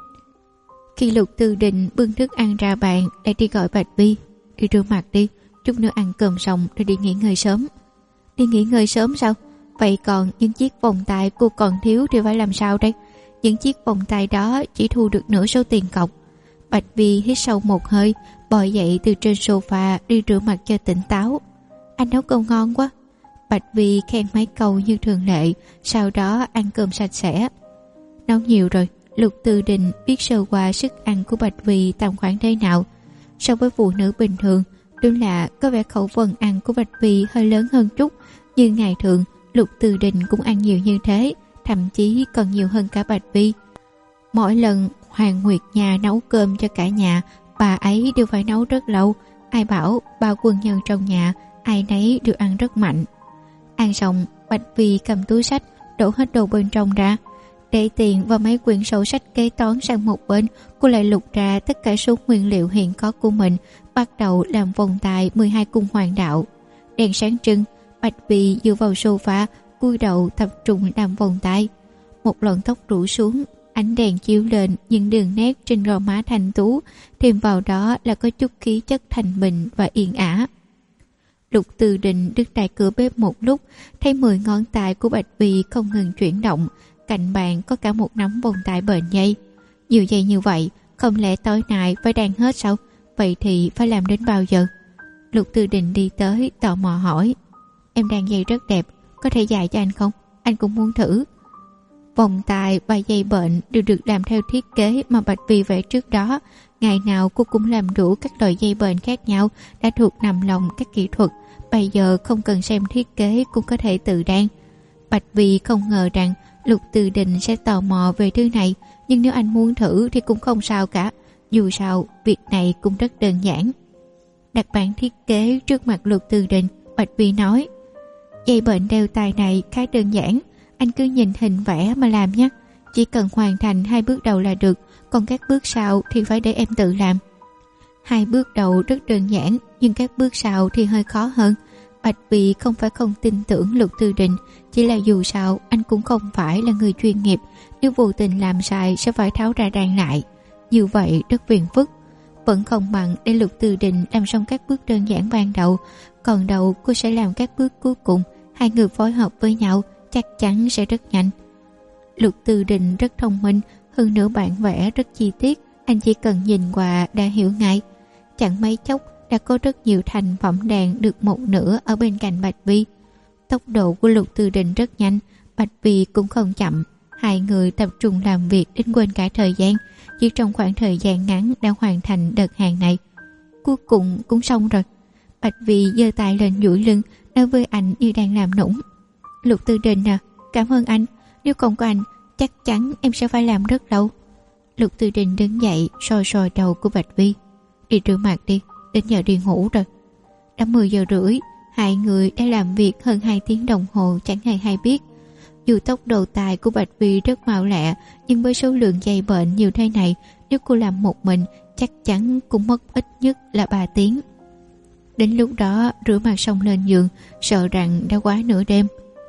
Khi Lục Từ Đình bưng thức ăn ra bàn, lại đi gọi Bạch Vi: đi rửa mặt đi, chút nữa ăn cơm xong rồi đi nghỉ ngơi sớm. Đi nghỉ ngơi sớm sao? Vậy còn những chiếc vòng tay cô còn thiếu thì phải làm sao đây? Những chiếc vòng tay đó chỉ thu được nửa số tiền cọc. Bạch Vi hít sâu một hơi, bò dậy từ trên sofa đi rửa mặt cho tỉnh táo. Anh nấu cơm ngon quá. Bạch Vi khen mấy câu như thường lệ, sau đó ăn cơm sạch sẽ. Nấu nhiều rồi. Lục Từ Đình biết sơ qua sức ăn của Bạch Vi tầm khoảng thế nào. So với phụ nữ bình thường, đúng là có vẻ khẩu phần ăn của Bạch Vi hơi lớn hơn chút, nhưng ngày thường Lục Từ Đình cũng ăn nhiều như thế, thậm chí còn nhiều hơn cả Bạch Vi. Mỗi lần Hoàng Nguyệt nhà nấu cơm cho cả nhà, bà ấy đều phải nấu rất lâu. Ai bảo ba quân nhân trong nhà ai nấy đều ăn rất mạnh. Ăn xong, Bạch Vi cầm túi sách, đổ hết đồ bên trong ra, để tiền và mấy quyển sổ sách kế toán sang một bên. Cô lại lục ra tất cả số nguyên liệu hiện có của mình, bắt đầu làm vòng tay 12 cung hoàng đạo. Đèn sáng trưng, Bạch Vi dựa vào sofa, cúi đầu tập trung làm vòng tay. Một lọn tóc rủ xuống, ánh đèn chiếu lên những đường nét trên gò má thanh tú, thêm vào đó là có chút khí chất thanh bình và yên ả. Lục Từ Đình đứng tại cửa bếp một lúc, thấy 10 ngón tay của Bạch Vi không ngừng chuyển động. Cạnh bàn có cả một nắm vòng tay bền dây. Nhiều dây như vậy, không lẽ tối nay phải đan hết sao? Vậy thì phải làm đến bao giờ? Lục Từ Đình đi tới tò mò hỏi: em đan dây rất đẹp, có thể dạy cho anh không? Anh cũng muốn thử. Vòng tay và dây bệnh đều được làm theo thiết kế mà Bạch Vi vẽ trước đó. Ngày nào cô cũng làm đủ các loại dây bệnh khác nhau, đã thuộc nằm lòng các kỹ thuật. Bây giờ không cần xem thiết kế cũng có thể tự đan. Bạch Vi không ngờ rằng Lục Từ Đình sẽ tò mò về thứ này, nhưng nếu anh muốn thử thì cũng không sao cả. Dù sao việc này cũng rất đơn giản. Đặt bản thiết kế trước mặt Lục Từ Đình, Bạch Vi nói: dây bệnh đeo tai này khá đơn giản, anh cứ nhìn hình vẽ mà làm nhé. Chỉ cần hoàn thành 2 bước đầu là được, còn các bước sau thì phải để em tự làm. 2 bước đầu rất đơn giản, nhưng các bước sau thì hơi khó hơn. Bạch Vi không phải không tin tưởng Lục Từ Đình, chỉ là dù sao anh cũng không phải là người chuyên nghiệp, nếu vô tình làm sai sẽ phải tháo ra đan lại. Như vậy rất phiền phức. Vẫn không bằng để Lục Từ Đình làm xong các bước đơn giản ban đầu, còn đầu cô sẽ làm các bước cuối cùng. 2 người phối hợp với nhau, chắc chắn sẽ rất nhanh. Lục Tư Đình rất thông minh, hơn nữa bản vẽ rất chi tiết, anh chỉ cần nhìn qua đã hiểu ngay. Chẳng mấy chốc đã có rất nhiều thành phẩm đàn được một nửa ở bên cạnh Bạch Vi. Tốc độ của Lục Tư Đình rất nhanh, Bạch Vi cũng không chậm. Hai người tập trung làm việc đến quên cả thời gian, chỉ trong khoảng thời gian ngắn đã hoàn thành đợt hàng này. Cuối cùng cũng xong rồi. Bạch Vi giơ tay lên duỗi lưng, nói với anh như đang làm nũng. Lục Tư Đình à, cảm ơn anh, nếu không có anh chắc chắn em sẽ phải làm rất lâu. Lục Tư Đình đứng dậy soi soi đầu của Bạch Vi. Đi rửa mặt đi, đến giờ đi ngủ rồi. Đã 10 giờ rưỡi, hai người đã làm việc hơn 2 tiếng đồng hồ chẳng hề hay biết. Dù tốc độ tài của Bạch Vi rất mau lẹ, nhưng với số lượng giày bệnh nhiều thế này, nếu cô làm một mình chắc chắn cũng mất ít nhất là 3 tiếng. Đến lúc đó rửa mặt xong lên giường, sợ rằng đã quá nửa đêm.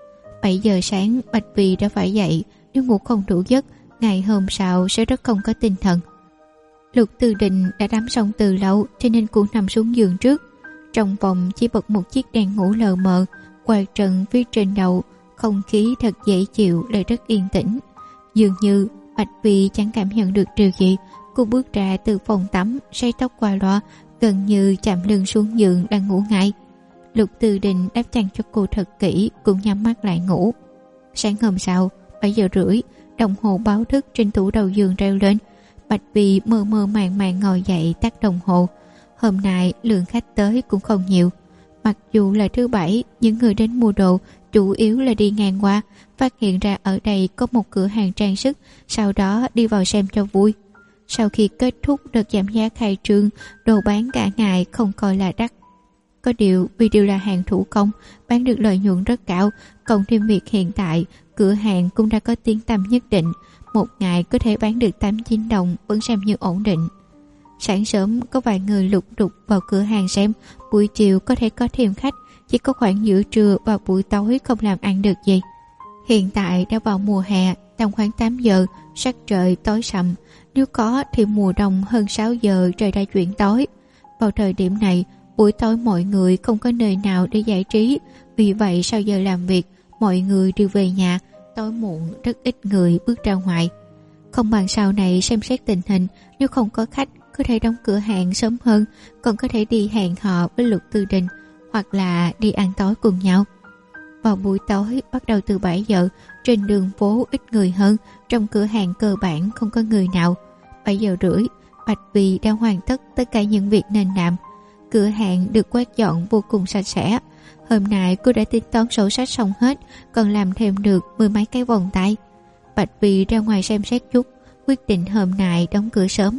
7 giờ sáng Bạch Vi đã phải dậy, nếu ngủ không đủ giấc, ngày hôm sau sẽ rất không có tinh thần. Lục Tư Đình đã tắm xong từ lâu, cho nên cô nằm xuống giường trước. Trong phòng chỉ bật một chiếc đèn ngủ lờ mờ, quạt trần phía trên đầu, không khí thật dễ chịu lại rất yên tĩnh. Dường như Bạch Vi chẳng cảm nhận được điều gì. Cô bước ra từ phòng tắm, sấy tóc qua loa, gần như chạm lưng xuống giường đang ngủ ngay. Lục Tư Đình đắp chăn cho cô thật kỹ, cũng nhắm mắt lại ngủ. Sáng hôm sau 7 giờ rưỡi, đồng hồ báo thức trên tủ đầu giường reo lên. Bạch Vi mơ mơ màng màng ngồi dậy tắt đồng hồ. Hôm nay lượng khách tới cũng không nhiều. Mặc dù là thứ Bảy, những người đến mua đồ chủ yếu là đi ngang qua, phát hiện ra ở đây có một cửa hàng trang sức, sau đó đi vào xem cho vui. Sau khi kết thúc đợt giảm giá khai trương, đồ bán cả ngày không coi là đắt. Có điều vì đều là hàng thủ công, bán được lợi nhuận rất cao, cộng thêm việc hiện tại cửa hàng cũng đã có tiếng tăm nhất định, một ngày có thể bán được 8-9 đồng vẫn xem như ổn định. Sáng sớm có vài người lục đục vào cửa hàng xem, buổi chiều có thể có thêm khách, chỉ có khoảng giữa trưa và buổi tối không làm ăn được gì. Hiện tại đã vào mùa hè, tầm khoảng 8 giờ sắc trời tối sầm, nếu có thì mùa đông hơn 6 giờ trời đã chuyển tối. Vào thời điểm này, buổi tối mọi người không có nơi nào để giải trí, vì vậy sau giờ làm việc mọi người đều về nhà, tối muộn rất ít người bước ra ngoài. Không bằng sau này xem xét tình hình, nếu không có khách có thể đóng cửa hàng sớm hơn, còn có thể đi hẹn hò với Lục Tư Đình hoặc là đi ăn tối cùng nhau. Vào buổi tối bắt đầu từ 7 giờ, trên đường phố ít người hơn, trong cửa hàng cơ bản không có người nào. 7 giờ rưỡi, Bạch Vi đã hoàn tất tất cả những việc nên làm. Cửa hàng được quét dọn vô cùng sạch sẽ. Hôm nay cô đã tính toán sổ sách xong hết, còn làm thêm được 10 mấy cái vòng tay. Bạch Vi ra ngoài xem xét chút, quyết định hôm nay đóng cửa sớm.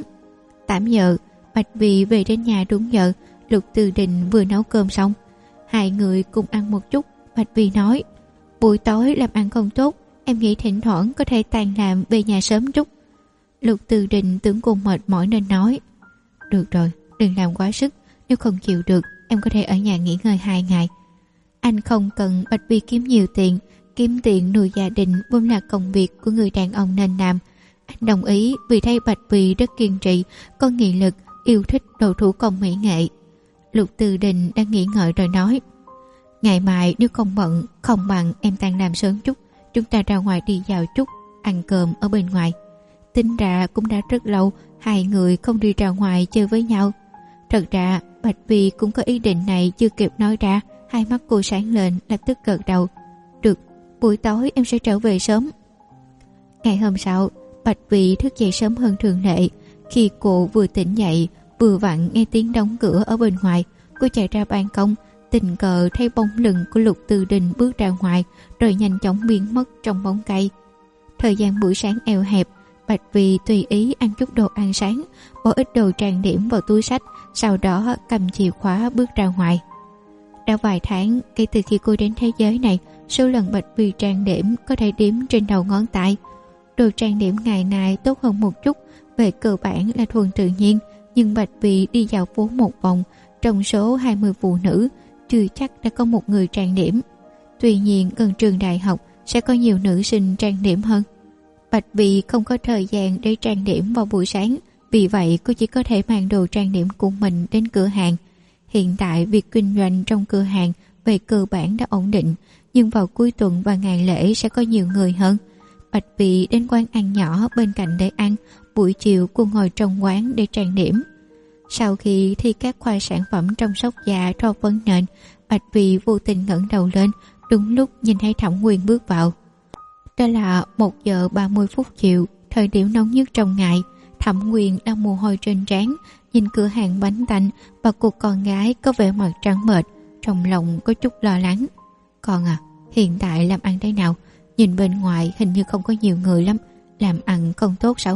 8 giờ, Bạch Vi về đến nhà đúng giờ. Lục Tư Đình vừa nấu cơm xong, hai người cùng ăn một chút. Bạch Vi nói, buổi tối làm ăn không tốt, em nghĩ thỉnh thoảng có thể tan làm về nhà sớm chút. Lục Tư Đình tưởng cô mệt mỏi nên nói, được rồi, đừng làm quá sức, nếu không chịu được em có thể ở nhà nghỉ ngơi 2 ngày. Anh không cần Bạch Vi kiếm nhiều tiền, kiếm tiền nuôi gia đình vốn là công việc của người đàn ông nên làm. Anh đồng ý vì thấy Bạch Vi rất kiên trì, có nghị lực, yêu thích đồ thủ công mỹ nghệ. Lục Tư Đình đang nghĩ ngợi rồi nói, ngày mai nếu không bận, không bằng em tan làm sớm chút, chúng ta ra ngoài đi dạo chút, ăn cơm ở bên ngoài. Tính ra cũng đã rất lâu hai người không đi ra ngoài chơi với nhau. Thật ra Bạch Vi cũng có ý định này, chưa kịp nói ra, hai mắt cô sáng lên, lập tức gật đầu. Được, buổi tối em sẽ trở về sớm. Ngày hôm sau, Bạch Vi thức dậy sớm hơn thường lệ. Khi cô vừa tỉnh dậy, vừa vặn nghe tiếng đóng cửa ở bên ngoài, cô chạy ra ban công, tình cờ thấy bóng lưng của Lục Tư Đình bước ra ngoài, rồi nhanh chóng biến mất trong bóng cây. Thời gian buổi sáng eo hẹp, Bạch Vi tùy ý ăn chút đồ ăn sáng, bỏ ít đồ trang điểm vào túi xách, sau đó cầm chìa khóa bước ra ngoài. Đã vài tháng kể từ khi cô đến thế giới này, số lần Bạch Vi trang điểm có thể đếm trên đầu ngón tay. Đồ trang điểm ngày nay tốt hơn một chút, về cơ bản là thuần tự nhiên, nhưng Bạch Vi đi dạo phố một vòng, trong số 20 phụ nữ chưa chắc đã có một người trang điểm. Tuy nhiên gần trường đại học sẽ có nhiều nữ sinh trang điểm hơn. Bạch Vi không có thời gian để trang điểm vào buổi sáng, vì vậy cô chỉ có thể mang đồ trang điểm của mình đến cửa hàng. Hiện tại việc kinh doanh trong cửa hàng về cơ bản đã ổn định, nhưng vào cuối tuần và ngày lễ sẽ có nhiều người hơn. Bạch Vì đến quán ăn nhỏ bên cạnh để ăn, buổi chiều cô ngồi trong quán để trang điểm. Sau khi thi các khoa sản phẩm chăm sóc da cho vấn nền, Bạch Vì vô tình ngẩng đầu lên, đúng lúc nhìn thấy Thẩm Quyền bước vào. Đó là 1:30 chiều, thời điểm nóng nhất trong ngày. Thẩm Quyền đang mồ hôi trên trán, nhìn cửa hàng bánh tanh và cô con gái có vẻ mặt trắng bệch, trong lòng có chút lo lắng. Con à, hiện tại làm ăn thế nào? Nhìn bên ngoài hình như không có nhiều người lắm, làm ăn không tốt sao?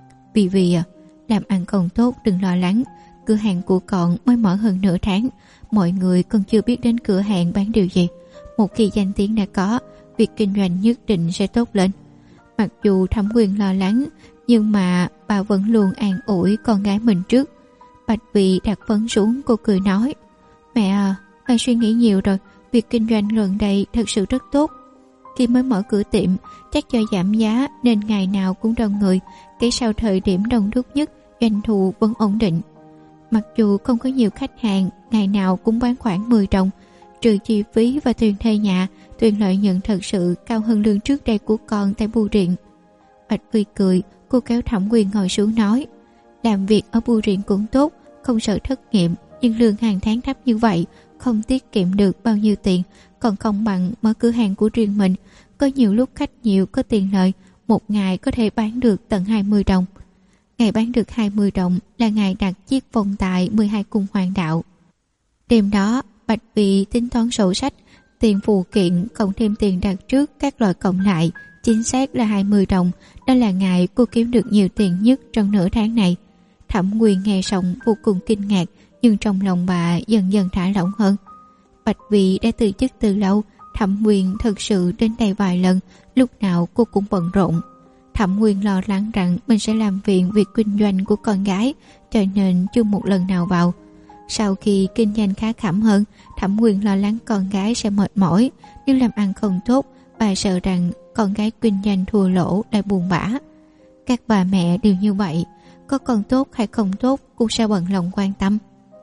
Vì à, làm ăn không tốt đừng lo lắng, cửa hàng của con mới mở hơn nửa tháng, mọi người còn chưa biết đến cửa hàng bán điều gì. Một khi danh tiếng đã có, việc kinh doanh nhất định sẽ tốt lên. Mặc dù Thẩm Quyền lo lắng, nhưng mà bà vẫn luôn an ủi con gái mình trước. Bạch Vì đặt phấn xuống, cô cười nói: Mẹ à, mẹ suy nghĩ nhiều rồi, việc kinh doanh gần đây thật sự rất tốt. Khi mới mở cửa tiệm, chắc do giảm giá nên ngày nào cũng đông người, kể sau thời điểm đông đúc nhất, doanh thu vẫn ổn định. Mặc dù không có nhiều khách hàng, ngày nào cũng bán khoảng 10 đồng, trừ chi phí và tiền thuê nhà, tiền lợi nhuận thật sự cao hơn lương trước đây của con tại bưu điện. Bạch Vì cười, cô kéo Thẩm Quyền ngồi xuống nói: Làm việc ở bưu điện cũng tốt, không sợ thất nghiệp, nhưng lương hàng tháng thấp như vậy, không tiết kiệm được bao nhiêu tiền, còn không bằng mở cửa hàng của riêng mình. Có nhiều lúc khách nhiều có tiền lợi, một ngày có thể bán được tận 20 đồng. Ngày bán được 20 đồng là ngày đặt chiếc vòng tại 12 cung hoàng đạo. Đêm đó, Bạch Vì tính toán sổ sách, tiền phụ kiện cộng thêm tiền đặt trước các loại cộng lại, chính xác là 20 đồng. Đó là ngày cô kiếm được nhiều tiền nhất trong nửa tháng này. Thẩm Quyền nghe xong vô cùng kinh ngạc, nhưng trong lòng bà dần dần thả lỏng hơn. Bạch Vì đã từ chức từ lâu, Thẩm Quyền thật sự đến đây vài lần, lúc nào cô cũng bận rộn. Thẩm Quyền lo lắng rằng mình sẽ làm phiền việc kinh doanh của con gái, cho nên chưa một lần nào vào. Sau khi kinh doanh khá khẩm hơn, Thẩm Quyền lo lắng con gái sẽ mệt mỏi, nếu làm ăn không tốt, bà sợ rằng con gái kinh doanh thua lỗ lại buồn bã. Các bà mẹ đều như vậy, có con tốt hay không tốt cũng sẽ bận lòng quan tâm.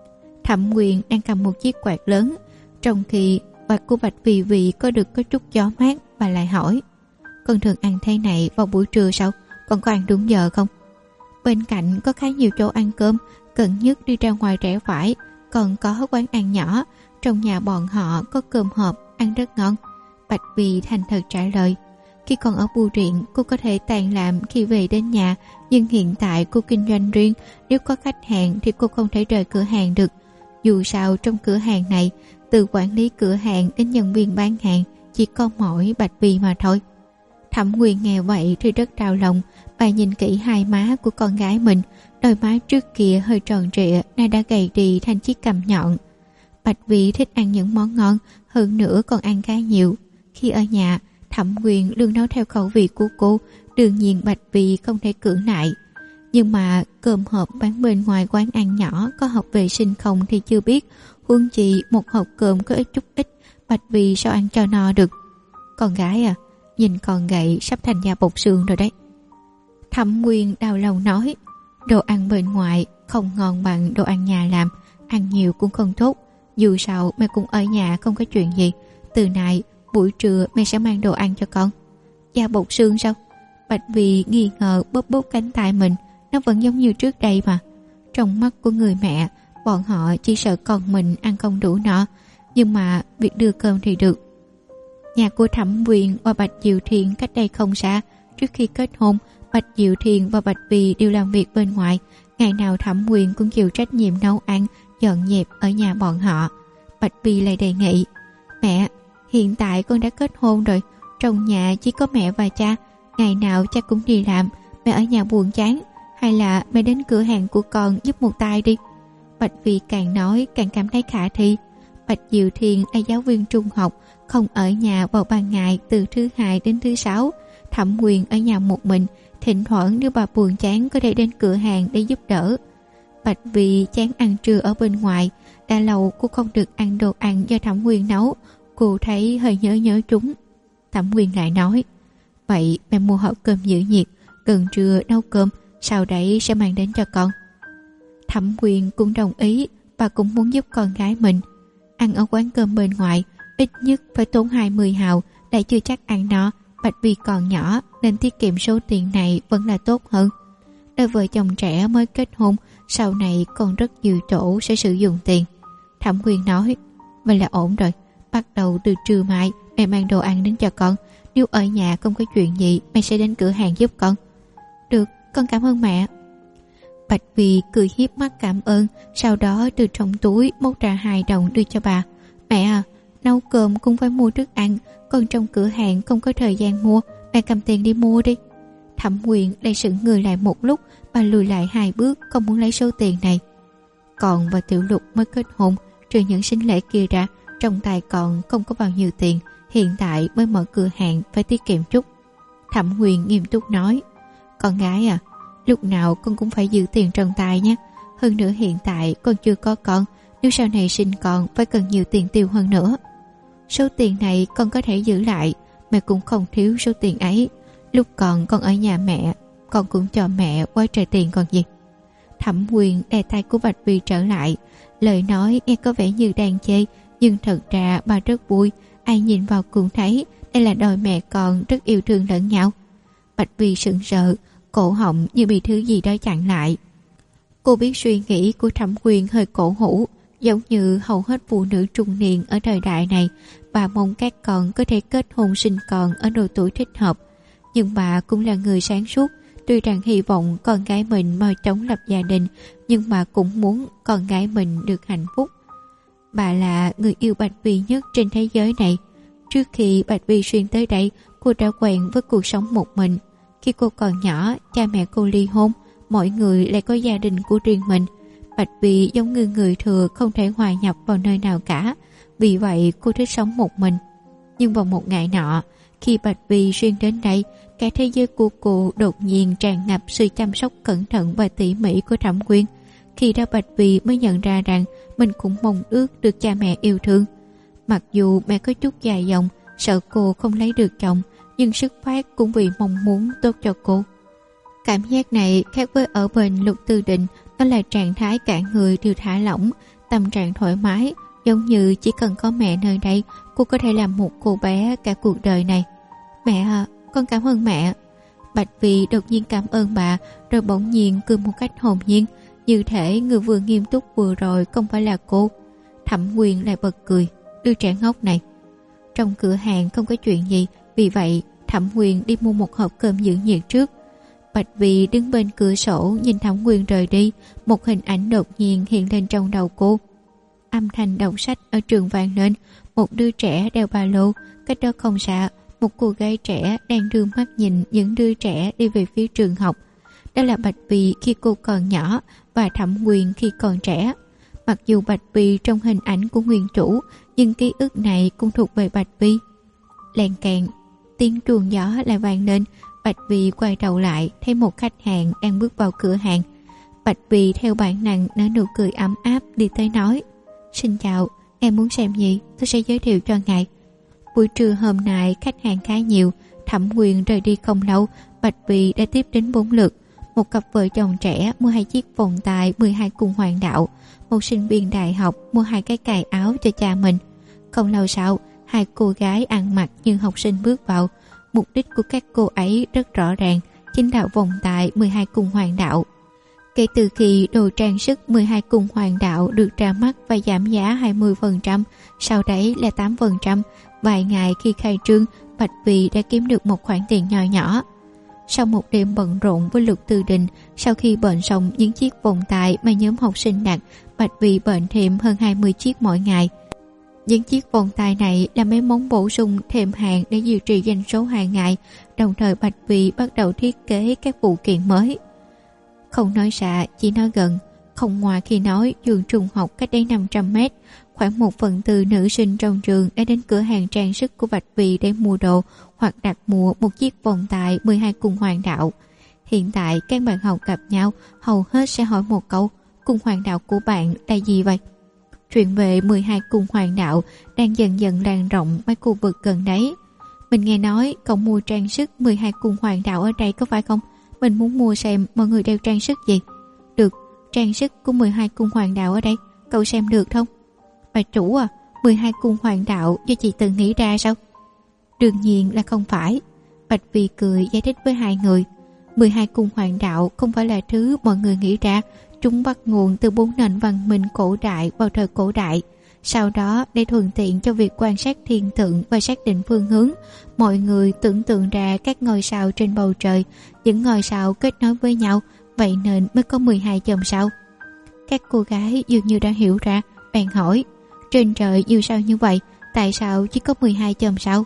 Thẩm Quyền đang cầm một chiếc quạt lớn, trong khi quạt của Bạch Vì có được có chút gió mát, bà lại hỏi: Con thường ăn thế này vào buổi trưa sao? Con có ăn đúng giờ không? Bên cạnh có khá nhiều chỗ ăn cơm, gần nhất đi ra ngoài rẽ phải, còn có quán ăn nhỏ, trong nhà bọn họ có cơm hộp, ăn rất ngon. Bạch Vì thành thật trả lời: Khi còn ở bưu điện, cô có thể tàn làm khi về đến nhà, nhưng hiện tại cô kinh doanh riêng, nếu có khách hàng thì cô không thể rời cửa hàng được. Dù sao trong cửa hàng này, từ quản lý cửa hàng đến nhân viên bán hàng, chỉ có mỗi Bạch Vì mà thôi. Thẩm Quyền nghe vậy thì rất đau lòng, bà nhìn kỹ hai má của con gái mình, đôi má trước kia hơi tròn trịa, nay đã gầy đi thành chiếc cằm nhọn. Bạch Vì thích ăn những món ngon, hơn nữa còn ăn khá nhiều. Khi ở nhà, Thẩm Quyền luôn nấu theo khẩu vị của cô, đương nhiên Bạch Vì không thể cưỡng lại. Nhưng mà cơm hộp bán bên ngoài quán ăn nhỏ có hợp vệ sinh không thì chưa biết, huống chi một hộp cơm có ít chút ít, Bạch Vì sao ăn cho no được. Con gái à, nhìn con gậy sắp thành da bọc xương rồi đấy. Thẩm Quyền đau lòng nói: Đồ ăn bên ngoài không ngon bằng đồ ăn nhà làm, ăn nhiều cũng không tốt. Dù sao mẹ cũng ở nhà không có chuyện gì, từ nay buổi trưa mẹ sẽ mang đồ ăn cho con. Da bọc xương sao? Bạch Vì nghi ngờ bóp bóp cánh tay mình, nó vẫn giống như trước đây mà. Trong mắt của người mẹ, bọn họ chỉ sợ con mình ăn không đủ no, nhưng mà việc đưa cơm thì được. Nhà của Thẩm Quyền và Bạch Diệu Thiện cách đây không xa. Trước khi kết hôn, Bạch Diệu Thiện và Bạch Vì đều làm việc bên ngoài, ngày nào Thẩm Quyền cũng chịu trách nhiệm nấu ăn, dọn dẹp ở nhà bọn họ. Bạch Vì lại đề nghị: Mẹ, hiện tại con đã kết hôn rồi, trong nhà chỉ có mẹ và cha, ngày nào cha cũng đi làm, mẹ ở nhà buồn chán, hay là mẹ đến cửa hàng của con giúp một tay đi. Bạch Vì càng nói càng cảm thấy khả thi. Bạch Diệu Thiện là giáo viên trung học, không ở nhà vào ban ngày từ thứ Hai đến thứ Sáu. Thẩm Quyền ở nhà một mình, thỉnh thoảng nếu bà buồn chán có thể đến cửa hàng để giúp đỡ. Bạch Vì chán ăn trưa ở bên ngoài, đã lâu cô không được ăn đồ ăn do Thẩm Quyền nấu, cô thấy hơi nhớ chúng. Thẩm Quyền lại nói: Vậy mẹ mua hộp cơm giữ nhiệt, gần trưa nấu cơm, sau đấy sẽ mang đến cho con. Thẩm Quyền cũng đồng ý, bà cũng muốn giúp con gái mình. Ăn ở quán cơm bên ngoài, ít nhất phải tốn 20 hào, lại chưa chắc ăn nó. Bạch Vi còn nhỏ nên tiết kiệm số tiền này vẫn là tốt hơn. Đôi vợ chồng trẻ mới kết hôn, sau này còn rất nhiều chỗ sẽ sử dụng tiền. Thẩm Quyên nói, vậy là ổn rồi. Bắt đầu từ trưa mai mẹ mang đồ ăn đến cho con. Nếu ở nhà không có chuyện gì, mẹ sẽ đến cửa hàng giúp con. Được, con cảm ơn mẹ. Bạch Vi cười hiếp mắt cảm ơn, sau đó từ trong túi móc ra 2 đồng đưa cho bà. Mẹ à, nấu cơm cũng phải mua thức ăn, còn trong cửa hàng không có thời gian mua, mẹ cầm tiền đi mua đi. Thẩm Quyên lại sững người lại một lúc, bà lùi lại 2 bước, không muốn lấy số tiền này. Còn và Tiểu Lục mới kết hôn, trừ những sinh lễ kia ra, trong tay còn không có bao nhiêu tiền, hiện tại mới mở cửa hàng phải tiết kiệm chút. Thẩm Quyên nghiêm túc nói, con gái à, lúc nào con cũng phải giữ tiền trong tay nhé. Hơn nữa hiện tại con chưa có con, nếu sau này sinh con phải cần nhiều tiền tiêu hơn nữa. Số tiền này con có thể giữ lại, mẹ cũng không thiếu số tiền ấy. Lúc còn con ở nhà mẹ, con cũng cho mẹ quá trời tiền còn gì. Thẩm Quyên đè tay của Bạch Vi trở lại, lời nói nghe có vẻ như đang chê, nhưng thật ra bà rất vui. Ai nhìn vào cũng thấy đây là đôi mẹ con rất yêu thương lẫn nhau. Bạch Vi sững sờ, cổ họng như bị thứ gì đó chặn lại. Cô biết suy nghĩ của Thẩm Quyên hơi cổ hủ, giống như hầu hết phụ nữ trung niên ở thời đại này. Bà mong các con có thể kết hôn sinh con ở độ tuổi thích hợp. Nhưng bà cũng là người sáng suốt, tuy rằng hy vọng con gái mình mau chóng lập gia đình, nhưng bà cũng muốn con gái mình được hạnh phúc. Bà là người yêu Bạch Vi nhất trên thế giới này. Trước khi Bạch Vi xuyên tới đây, cô đã quen với cuộc sống một mình. Khi cô còn nhỏ, cha mẹ cô ly hôn, mỗi người lại có gia đình của riêng mình. Bạch Vi giống như người thừa, không thể hòa nhập vào nơi nào cả. Vì vậy cô thích sống một mình. Nhưng vào một ngày nọ, khi Bạch Vi xuyên đến đây, cả thế giới của cô đột nhiên tràn ngập sự chăm sóc cẩn thận và tỉ mỉ của Thẩm Quyên. Khi đó Bạch Vi mới nhận ra rằng mình cũng mong ước được cha mẹ yêu thương. Mặc dù mẹ có chút dài dòng, sợ cô không lấy được chồng, nhưng xuất phát cũng vì mong muốn tốt cho cô. Cảm giác này khác với ở bên Lục Tư Định, đó là trạng thái cả người đều thả lỏng, tâm trạng thoải mái, giống như chỉ cần có mẹ nơi đây, cô có thể làm một cô bé cả cuộc đời này. Mẹ à, con cảm ơn mẹ. Bạch Vi đột nhiên cảm ơn bà, rồi bỗng nhiên cười một cách hồn nhiên, như thể người vừa nghiêm túc vừa rồi không phải là cô. Thẩm Quyên lại bật cười, đứa trẻ ngốc này. Trong cửa hàng không có chuyện gì, vì vậy Thẩm Quyên đi mua một hộp cơm giữ nhiệt trước. Bạch Vi đứng bên cửa sổ nhìn Thẩm Quyên rời đi, một hình ảnh đột nhiên hiện lên trong đầu cô. Âm thanh đọc sách ở trường vang lên, một đứa trẻ đeo ba lô, cách đó không xa, một cô gái trẻ đang đưa mắt nhìn những đứa trẻ đi về phía trường học. Đó là Bạch Vi khi cô còn nhỏ và Thẩm Quyên khi còn trẻ. Mặc dù Bạch Vi trong hình ảnh của nguyên chủ, nhưng ký ức này cũng thuộc về Bạch Vi. Lèn kèn, tiếng chuông gió lại vang lên. Bạch Vi quay đầu lại, thấy một khách hàng đang bước vào cửa hàng. Bạch Vi theo bản năng nở nụ cười ấm áp đi tới nói, xin chào, em muốn xem gì, tôi sẽ giới thiệu cho ngài. Buổi trưa hôm nay khách hàng khá nhiều. Thẩm Quyên rời đi không lâu, Bạch Vi đã tiếp đến 4 lượt. Một cặp vợ chồng trẻ mua 2 chiếc vòng tài 12 cung hoàng đạo. Một sinh viên đại học mua 2 cái cài áo cho cha mình. Không lâu sau, 2 cô gái ăn mặc như học sinh bước vào. Mục đích của các cô ấy rất rõ ràng, chính là vòng tài 12 cung hoàng đạo. Kể từ khi đồ trang sức 12 cung hoàng đạo được ra mắt và giảm giá 20%, sau đấy là 8%, vài ngày khi khai trương, Bạch Vi đã kiếm được một khoản tiền nhỏ nhỏ. Sau một đêm bận rộn với Lục Tư Đình, sau khi bệnh xong những chiếc vòng tài mà nhóm học sinh đặt, Bạch Vi bệnh thêm hơn 20 chiếc mỗi ngày. Những chiếc vòng tài này là mấy món bổ sung thêm hàng để duy trì doanh số hàng ngày, đồng thời Bạch Vi bắt đầu thiết kế các phụ kiện mới. Không nói xa, chỉ nói gần. Không ngoài khi nói trường trung học cách đây 500 mét, khoảng 1/4 nữ sinh trong trường đã đến cửa hàng trang sức của Bạch Vi để mua đồ hoặc đặt mua một chiếc vòng tài 12 cung hoàng đạo. Hiện tại các bạn học gặp nhau, hầu hết sẽ hỏi một câu, cung hoàng đạo của bạn là gì vậy? Chuyện về 12 cung hoàng đạo đang dần dần lan rộng mấy khu vực gần đấy. Mình nghe nói cậu mua trang sức 12 cung hoàng đạo ở đây có phải không? Mình muốn mua xem mọi người đeo trang sức gì. Được, trang sức của 12 cung hoàng đạo ở đây, cậu xem được không? Bà chủ à, 12 cung hoàng đạo do chị tự nghĩ ra sao? Đương nhiên là không phải. Bạch Vi cười giải thích với hai người. 12 cung hoàng đạo không phải là thứ mọi người nghĩ ra. Chúng bắt nguồn từ 4 nền văn minh cổ đại vào thời cổ đại. Sau đó, để thuận tiện cho việc quan sát thiên tượng và xác định phương hướng, mọi người tưởng tượng ra các ngôi sao trên bầu trời. Những ngôi sao kết nối với nhau, vậy nên mới có 12 chòm sao. Các cô gái dường như đã hiểu ra, bèn hỏi: trên trời nhiều sao như vậy, tại sao chỉ có 12 chòm sao?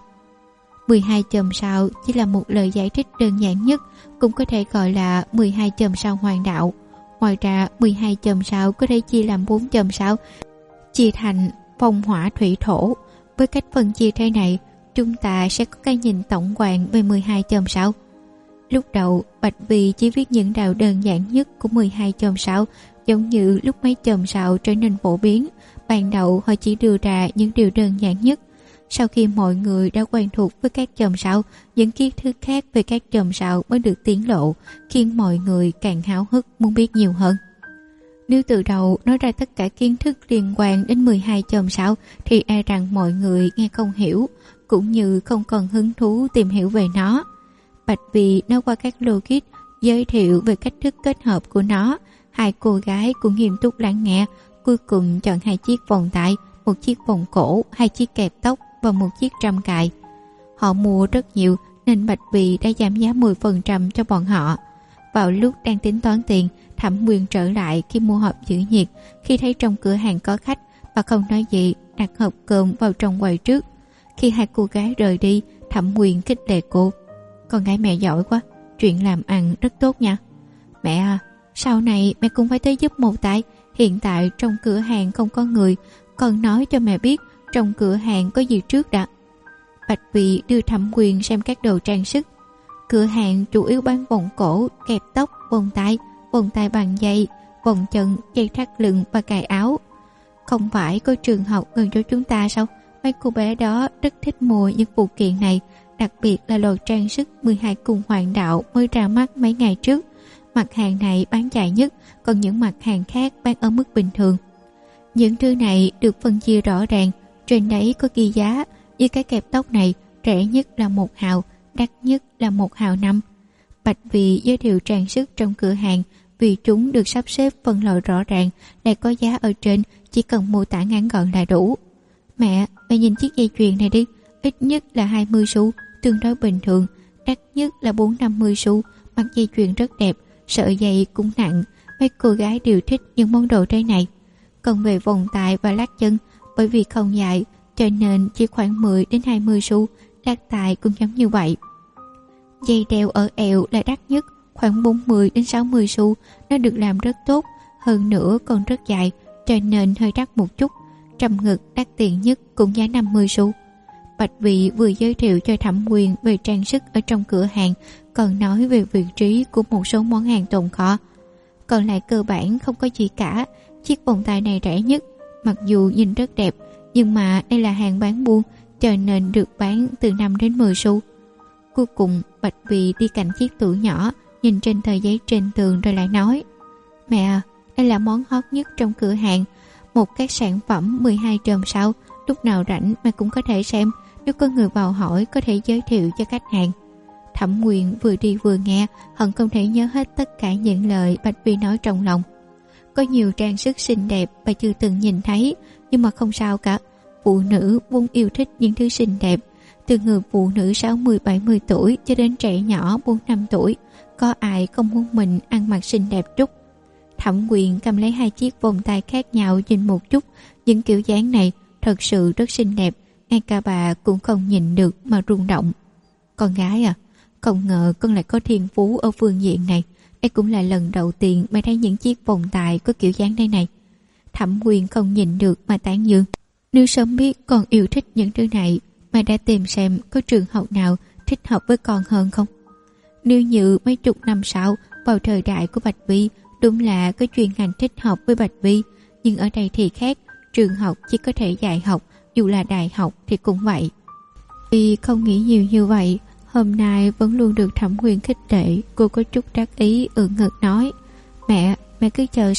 12 chòm sao chỉ là một lời giải thích đơn giản nhất, cũng có thể gọi là 12 chòm sao hoàng đạo. Ngoài ra, 12 chòm sao có thể chia làm 4 chòm sao, chia thành phong hỏa thủy thổ. Với cách phân chia thế này, chúng ta sẽ có cái nhìn tổng quan về 12 chòm sao. Lúc đầu, Bạch Vi chỉ viết những đạo đơn giản nhất của 12 chòm sao, giống như lúc mấy chòm sao trở nên phổ biến. Ban đầu họ chỉ đưa ra những điều đơn giản nhất. Sau khi mọi người đã quen thuộc với các chòm sao, những kiến thức khác về các chòm sao mới được tiết lộ, khiến mọi người càng háo hức muốn biết nhiều hơn. Nếu từ đầu nói ra tất cả kiến thức liên quan đến 12 chòm sao thì e rằng mọi người nghe không hiểu, cũng như không còn hứng thú tìm hiểu về nó. Bạch Vi nói qua các logic, giới thiệu về cách thức kết hợp của nó. Hai cô gái cũng nghiêm túc lắng nghe, cuối cùng chọn 2 chiếc vòng tay, 1 chiếc vòng cổ, 2 chiếc kẹp tóc và 1 chiếc trăm cài. Họ mua rất nhiều nên Bạch Vi đã giảm giá 10% cho bọn họ. Vào lúc đang tính toán tiền, Thẩm Nguyên trở lại khi mua hộp giữ nhiệt. Khi thấy trong cửa hàng có khách, bà không nói gì, đặt hộp cơm vào trong quầy trước. Khi hai cô gái rời đi, Thẩm Nguyên khích lệ cô: con gái mẹ giỏi quá, chuyện làm ăn rất tốt nha. Mẹ à, sau này mẹ cũng phải tới giúp một tay. Hiện tại trong cửa hàng không có người, con nói cho mẹ biết trong cửa hàng có gì trước đã. Bạch Vi đưa Thẩm Nguyên xem các đồ trang sức. Cửa hàng chủ yếu bán vòng cổ, kẹp tóc, vòng tay bằng dây, vòng chân, dây thắt lưng và cài áo. Không phải có trường học gần chỗ chúng ta sao? Mấy cô bé đó rất thích mua những phụ kiện này, đặc biệt là loại trang sức 12 cung hoàng đạo mới ra mắt mấy ngày trước. Mặt hàng này bán chạy nhất, còn những mặt hàng khác bán ở mức bình thường. Những thứ này được phân chia rõ ràng, trên đấy có ghi giá. Như cái kẹp tóc này, rẻ nhất là 1 hào, đắt nhất là 1 hào 5. Bạch Vi giới thiệu trang sức trong cửa hàng, vì chúng được sắp xếp phân loại rõ ràng, lại có giá ở trên, chỉ cần mô tả ngắn gọn là đủ. Mẹ nhìn chiếc dây chuyền này đi, ít nhất là 20 xu, tương đối bình thường, đắt nhất là 450 xu, mặt dây chuyền rất đẹp, sợi dây cũng nặng. Mấy cô gái đều thích những món đồ thế này. Còn về vòng tay và lát chân, bởi vì không dài cho nên chỉ khoảng 10 đến 20 xu, lát tay cũng giống như vậy. Dây đeo ở eo là đắt nhất, khoảng 40 đến 60 xu, nó được làm rất tốt, hơn nữa còn rất dài, cho nên hơi đắt một chút. Trầm ngực đắt tiền nhất cũng giá 50 xu. Bạch Vi vừa giới thiệu cho Thẩm Nguyên về trang sức ở trong cửa hàng, còn nói về vị trí của một số món hàng tồn kho. Còn lại cơ bản không có gì cả. Chiếc vòng tay này rẻ nhất, mặc dù nhìn rất đẹp, nhưng mà đây là hàng bán buôn, cho nên được bán từ 5 đến 10 xu. Cuối cùng Bạch Vi đi cạnh chiếc tủ nhỏ, nhìn trên tờ giấy trên tường rồi lại nói: mẹ à, đây là món hot nhất trong cửa hàng, một các sản phẩm 12 chòm sao, lúc nào rảnh mẹ cũng có thể xem, nếu có người vào hỏi có thể giới thiệu cho khách hàng. Thẩm Nguyên vừa đi vừa nghe, hận không thể nhớ hết tất cả những lời Bạch Vi nói trong lòng. Có nhiều trang sức xinh đẹp bà chưa từng nhìn thấy, nhưng mà không sao cả. Phụ nữ vốn yêu thích những thứ xinh đẹp, từ người phụ nữ 60-70 tuổi cho đến trẻ nhỏ 4-5 tuổi, có ai không muốn mình ăn mặc xinh đẹp chút. Thẩm Nguyên cầm lấy 2 chiếc vòng tay khác nhau nhìn một chút, những kiểu dáng này thật sự rất xinh đẹp, ngay cả bà cũng không nhìn được mà rung động. Con gái à, không ngờ con lại có thiên phú ở phương diện này. Đây cũng là lần đầu tiên mẹ thấy những chiếc vòng tay có kiểu dáng đây này. Thẩm Nguyên không nhìn được mà tán dương. Nếu sớm biết con yêu thích những thứ này, mẹ đã tìm xem có trường học nào thích hợp với con hơn không. Nếu như mấy chục năm sau, vào thời đại của Bạch Vi, đúng là có chuyên ngành thích hợp với Bạch Vi, nhưng ở đây thì khác, trường học chỉ có thể dạy học, dù là đại học thì cũng vậy. Vì không nghĩ nhiều như vậy, hôm nay vẫn luôn được Thẩm Nguyên khích lệ, cô có chút đắc ý ngực nói: mẹ cứ chờ xem,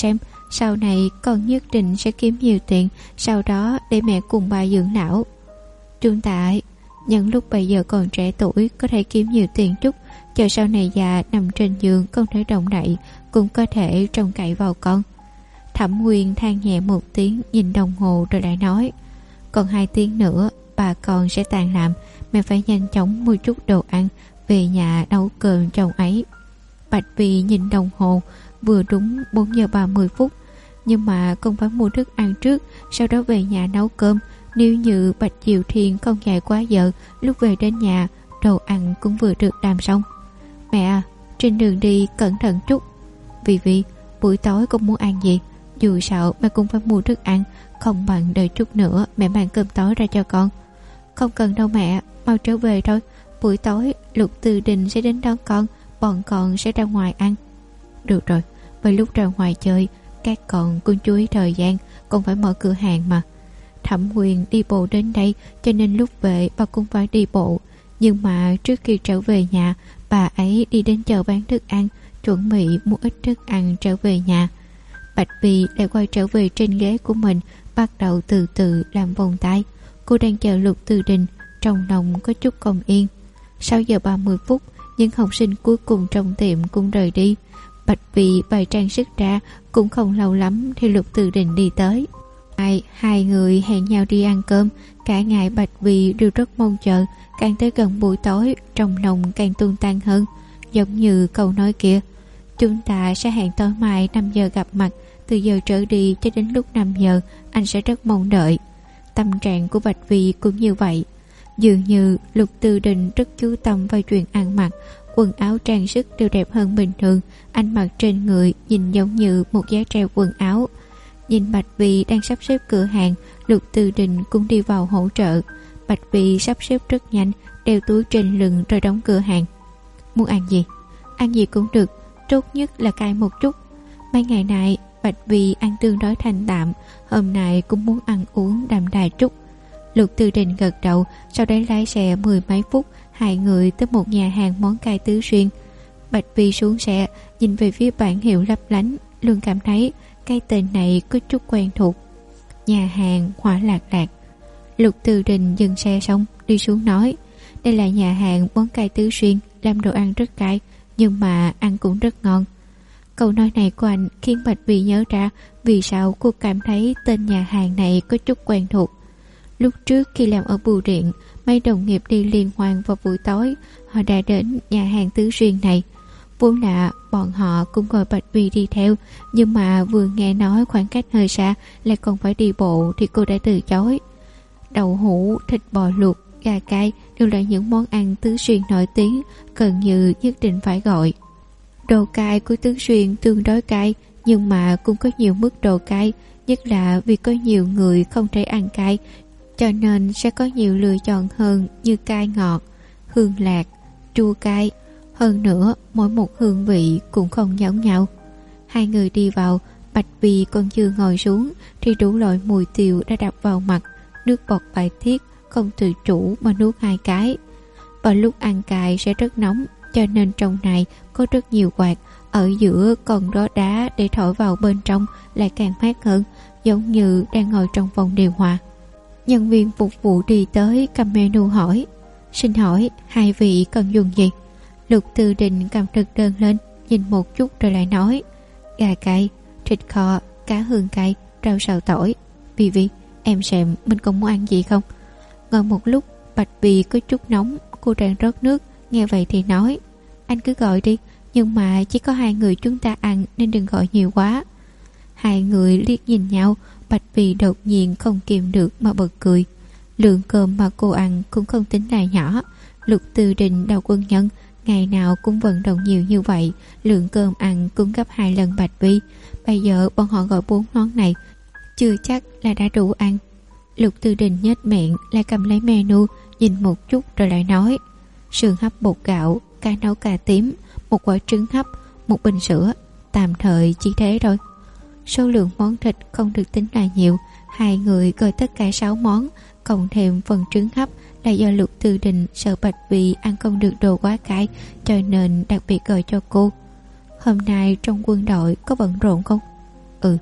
sau này con nhất định sẽ kiếm nhiều tiền, sau đó để mẹ cùng bà dưỡng lão. Trương Tại, nhân lúc bây giờ còn trẻ tuổi có thể kiếm nhiều tiền chút, chờ sau này già nằm trên giường không thể động đậy, cũng có thể trông cậy vào con. Thẩm Nguyên than nhẹ một tiếng, nhìn đồng hồ rồi lại nói, còn 2 tiếng nữa bà con sẽ tàn làm, mẹ phải nhanh chóng mua chút đồ ăn, về nhà nấu cơm cho ông ấy. Bạch Vì nhìn đồng hồ, vừa đúng 4 giờ 30 phút, nhưng mà con phải mua thức ăn trước, sau đó về nhà nấu cơm. Nếu như Bạch Diệu Thiên không chạy quá giờ, lúc về đến nhà đồ ăn cũng vừa được làm xong. Mẹ à, trên đường đi cẩn thận chút. Vì buổi tối con muốn ăn gì? Dù sao mẹ cũng phải mua thức ăn, không bằng đợi chút nữa mẹ mang cơm tối ra cho con. Không cần đâu mẹ, mau trở về thôi. Buổi tối Lục Từ Đình sẽ đến đón con, bọn con sẽ ra ngoài ăn. Được rồi, vậy lúc ra ngoài chơi các con cũng chú ý thời gian, con phải mở cửa hàng mà. Thẩm Nguyên đi bộ đến đây, cho nên lúc về bà cũng phải đi bộ. Nhưng mà trước khi trở về nhà, bà ấy đi đến chợ bán thức ăn, chuẩn bị mua ít thức ăn trở về nhà. Bạch Vì lại quay trở về trên ghế của mình, bắt đầu từ từ làm vòng tay. Cô đang chờ Lục Từ Đình, trong lòng có chút không yên. 6 giờ 30 phút, những học sinh cuối cùng trong tiệm cũng rời đi. Bạch Vì bày trang sức ra, cũng không lâu lắm thì Lục Từ Đình đi tới. Hai người hẹn nhau đi ăn cơm. Cả ngày Bạch Vì đều rất mong chờ, càng tới gần buổi tối trong lòng càng tung tăng hơn. Giống như câu nói kia, chúng ta sẽ hẹn tối mai 5 giờ gặp mặt, từ giờ trở đi cho đến lúc 5 giờ anh sẽ rất mong đợi. Tâm trạng của Bạch Vì cũng như vậy. Dường như Lục Từ Đình rất chú tâm vào chuyện ăn mặc, quần áo trang sức đều đẹp hơn bình thường, anh mặc trên người nhìn giống như một giá treo quần áo. Nhìn Bạch Vì đang sắp xếp cửa hàng, Lục Từ Đình cũng đi vào hỗ trợ. Bạch Vì sắp xếp rất nhanh, đeo túi trên lưng rồi đóng cửa hàng. Muốn ăn gì? Ăn gì cũng được, tốt nhất là cay một chút. Mấy ngày nay Bạch Vì ăn tương đối thanh đạm, hôm nay cũng muốn ăn uống đậm đà chút. Lục Từ Đình gật đầu, sau đấy lái xe 10 mấy phút, hai người tới một nhà hàng món cay Tứ Xuyên. Bạch Vì xuống xe, nhìn về phía bảng hiệu lấp lánh, luôn cảm thấy cái tên này có chút quen thuộc. Nhà hàng Hỏa Lạc Lạc. Lục Từ Đình dừng xe xong, đi xuống nói, đây là nhà hàng món cay Tứ Xuyên, làm đồ ăn rất cay, nhưng mà ăn cũng rất ngon. Câu nói này của anh khiến Bạch Vì nhớ ra vì sao cô cảm thấy tên nhà hàng này có chút quen thuộc. Lúc trước khi làm ở bưu điện, mấy đồng nghiệp đi liên hoan vào buổi tối, họ đã đến nhà hàng Tứ Xuyên này. Vốn là bọn họ cũng gọi Bạch Vì đi theo, nhưng mà vừa nghe nói khoảng cách hơi xa lại còn phải đi bộ thì cô đã từ chối. Đậu hũ, thịt bò luộc, gà cay đều là những món ăn Tứ Xuyên nổi tiếng, gần như nhất định phải gọi. Đồ cay của Tứ Xuyên tương đối cay, nhưng mà cũng có nhiều mức độ cay, nhất là vì có nhiều người không thể ăn cay, cho nên sẽ có nhiều lựa chọn hơn như cay ngọt, hương lạc, chua cay. Hơn nữa, mỗi một hương vị cũng không giống nhau. Hai người đi vào, Bạch Vì còn chưa ngồi xuống thì đủ loại mùi tiêu đã đập vào mặt, nước bọt bài tiết, không tự chủ mà nuốt 2 cái. Vào lúc ăn cay sẽ rất nóng, cho nên trong này có rất nhiều quạt, ở giữa còn có đá để thổi vào bên trong lại càng mát hơn, giống như đang ngồi trong phòng điều hòa. Nhân viên phục vụ đi tới cầm menu hỏi, xin hỏi hai vị cần dùng gì? Lục Từ Đình cầm thực đơn lên, nhìn một chút rồi lại nói, gà cay, thịt kho, cá hương cay, rau xào tỏi. Vì em xem mình còn muốn ăn gì không? Ngồi một lúc, Bạch Vì có chút nóng, cô đang rót nước, nghe vậy thì nói, anh cứ gọi đi, nhưng mà chỉ có 2 người chúng ta ăn nên đừng gọi nhiều quá. Hai người liếc nhìn nhau, Bạch Vì đột nhiên không kìm được mà bật cười. Lượng cơm mà cô ăn cũng không tính là nhỏ. Lục Từ Đình đầu quân nhân, ngày nào cũng vận động nhiều như vậy, lượng cơm ăn cũng gấp 2 lần Bạch Vi. Bây giờ bọn họ gọi 4 món này, chưa chắc là đã đủ ăn. Lục Từ Đình nhếch miệng, lại cầm lấy menu, nhìn một chút rồi lại nói, sườn hấp bột gạo, cá nấu cà tím, một quả trứng hấp, một bình sữa, tạm thời chỉ thế thôi. Số lượng món thịt không được tính là nhiều, hai người gọi tất cả 6 món, cộng thêm phần trứng hấp là do Lục Từ Đình sợ Bạch Vi ăn không được đồ quá cay, cho nên đặc biệt gọi cho cô. Hôm nay trong quân đội có bận rộn không? Ừ,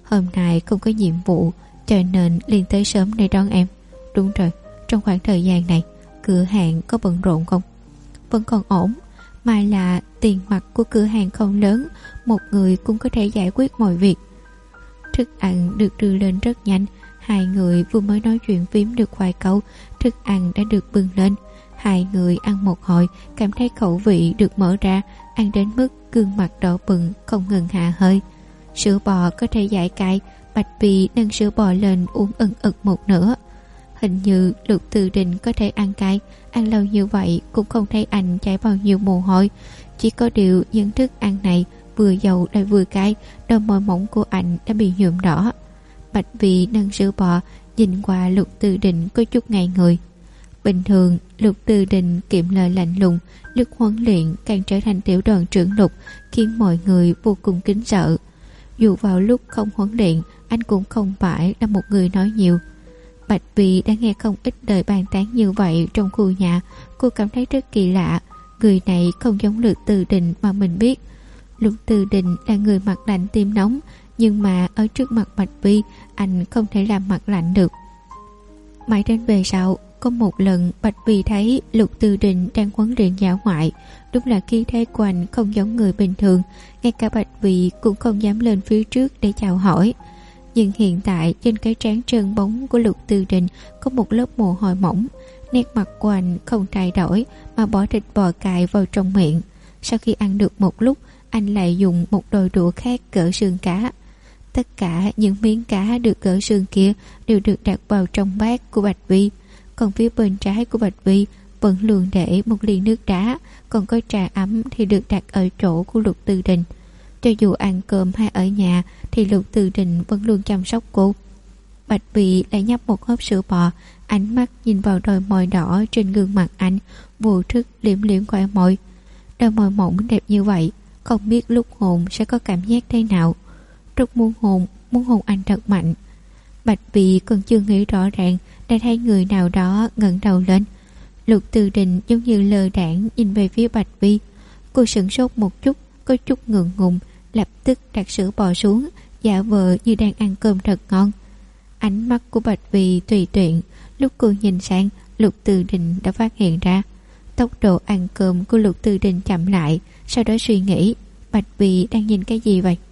Hôm nay không có nhiệm vụ, cho nên liền tới sớm để đón em. Đúng rồi, trong khoảng thời gian này cửa hàng có bận rộn không? Vẫn còn ổn, mà là tiền mặt của cửa hàng không lớn, một người cũng có thể giải quyết mọi việc. Thức ăn được đưa lên rất nhanh. Hai người vừa mới nói chuyện phím được vài câu, thức ăn đã được bưng lên. Hai người ăn một hồi, cảm thấy khẩu vị được mở ra, ăn đến mức gương mặt đỏ bừng, không ngừng hạ hơi. Sữa bò có thể giải cay. Bạch Bì nâng sữa bò lên uống ừng ực một nửa. Hình như Lục Từ Đình có thể ăn cay, ăn lâu như vậy cũng không thấy anh chảy bao nhiêu mồ hôi. Chỉ có điều những thức ăn này vừa dầu lại vừa cay, đôi môi mỏng của anh đã bị nhuộm đỏ. Bạch Bì nâng sữa bò, nhìn qua Lục Từ Đình có chút ngây người. Bình thường Lục Từ Đình kiệm lời lạnh lùng, lúc huấn luyện càng trở thành tiểu đoàn trưởng Lục, khiến mọi người vô cùng kính sợ. Dù vào lúc không huấn luyện, anh cũng không phải là một người nói nhiều. Bạch Bì đã nghe không ít lời bàn tán như vậy trong khu nhà. Cô cảm thấy rất kỳ lạ. Người này không giống Lục Từ Đình mà mình biết. Lục Từ Đình là người mặt lạnh tim nóng, nhưng mà ở trước mặt Bạch Bì, anh không thể làm mặt lạnh được. Mãi đến về sau, có một lần Bạch Bì thấy Lục Từ Đình đang huấn luyện dã ngoại. Đúng là khí thế của anh không giống người bình thường. Ngay cả Bạch Bì cũng không dám lên phía trước để chào hỏi. Nhưng hiện tại trên cái trán trơn bóng của Lục Từ Đình có một lớp mồ hôi mỏng. Nét mặt của anh không thay đổi mà bỏ thịt bò cài vào trong miệng. Sau khi ăn được một lúc, anh lại dùng một đôi đũa khác gỡ xương cá. Tất cả những miếng cá được gỡ xương kia đều được đặt vào trong bát của Bạch Bì. Còn phía bên trái của Bạch Bì vẫn luôn để một ly nước đá, còn có trà ấm thì được đặt ở chỗ của Lục Từ Đình. Cho dù ăn cơm hay ở nhà thì Lục Từ Đình vẫn luôn chăm sóc cô. Bạch Bì lại nhấp một hớp sữa bò, ánh mắt nhìn vào đôi môi đỏ trên gương mặt anh, vô thức liếm liếm khóe môi. Đôi môi mỏng đẹp như vậy, không biết lúc hôn sẽ có cảm giác thế nào. Rất muốn hôn anh thật mạnh. Bạch Bì còn chưa nghĩ rõ ràng đã thấy người nào đó ngẩng đầu lên. Lục Từ Đình giống như lơ đãng nhìn về phía Bạch Bì. Cô sửng sốt một chút, có chút ngượng ngùng, lập tức đặt sữa bò xuống, giả vờ như đang ăn cơm thật ngon. Ánh mắt của Bạch Bì tùy tiện. Lúc cô nhìn sang, Lục Từ Đình đã phát hiện ra. Tốc độ ăn cơm của Lục Từ Đình chậm lại, sau đó suy nghĩ, Bạch Bì đang nhìn cái gì vậy?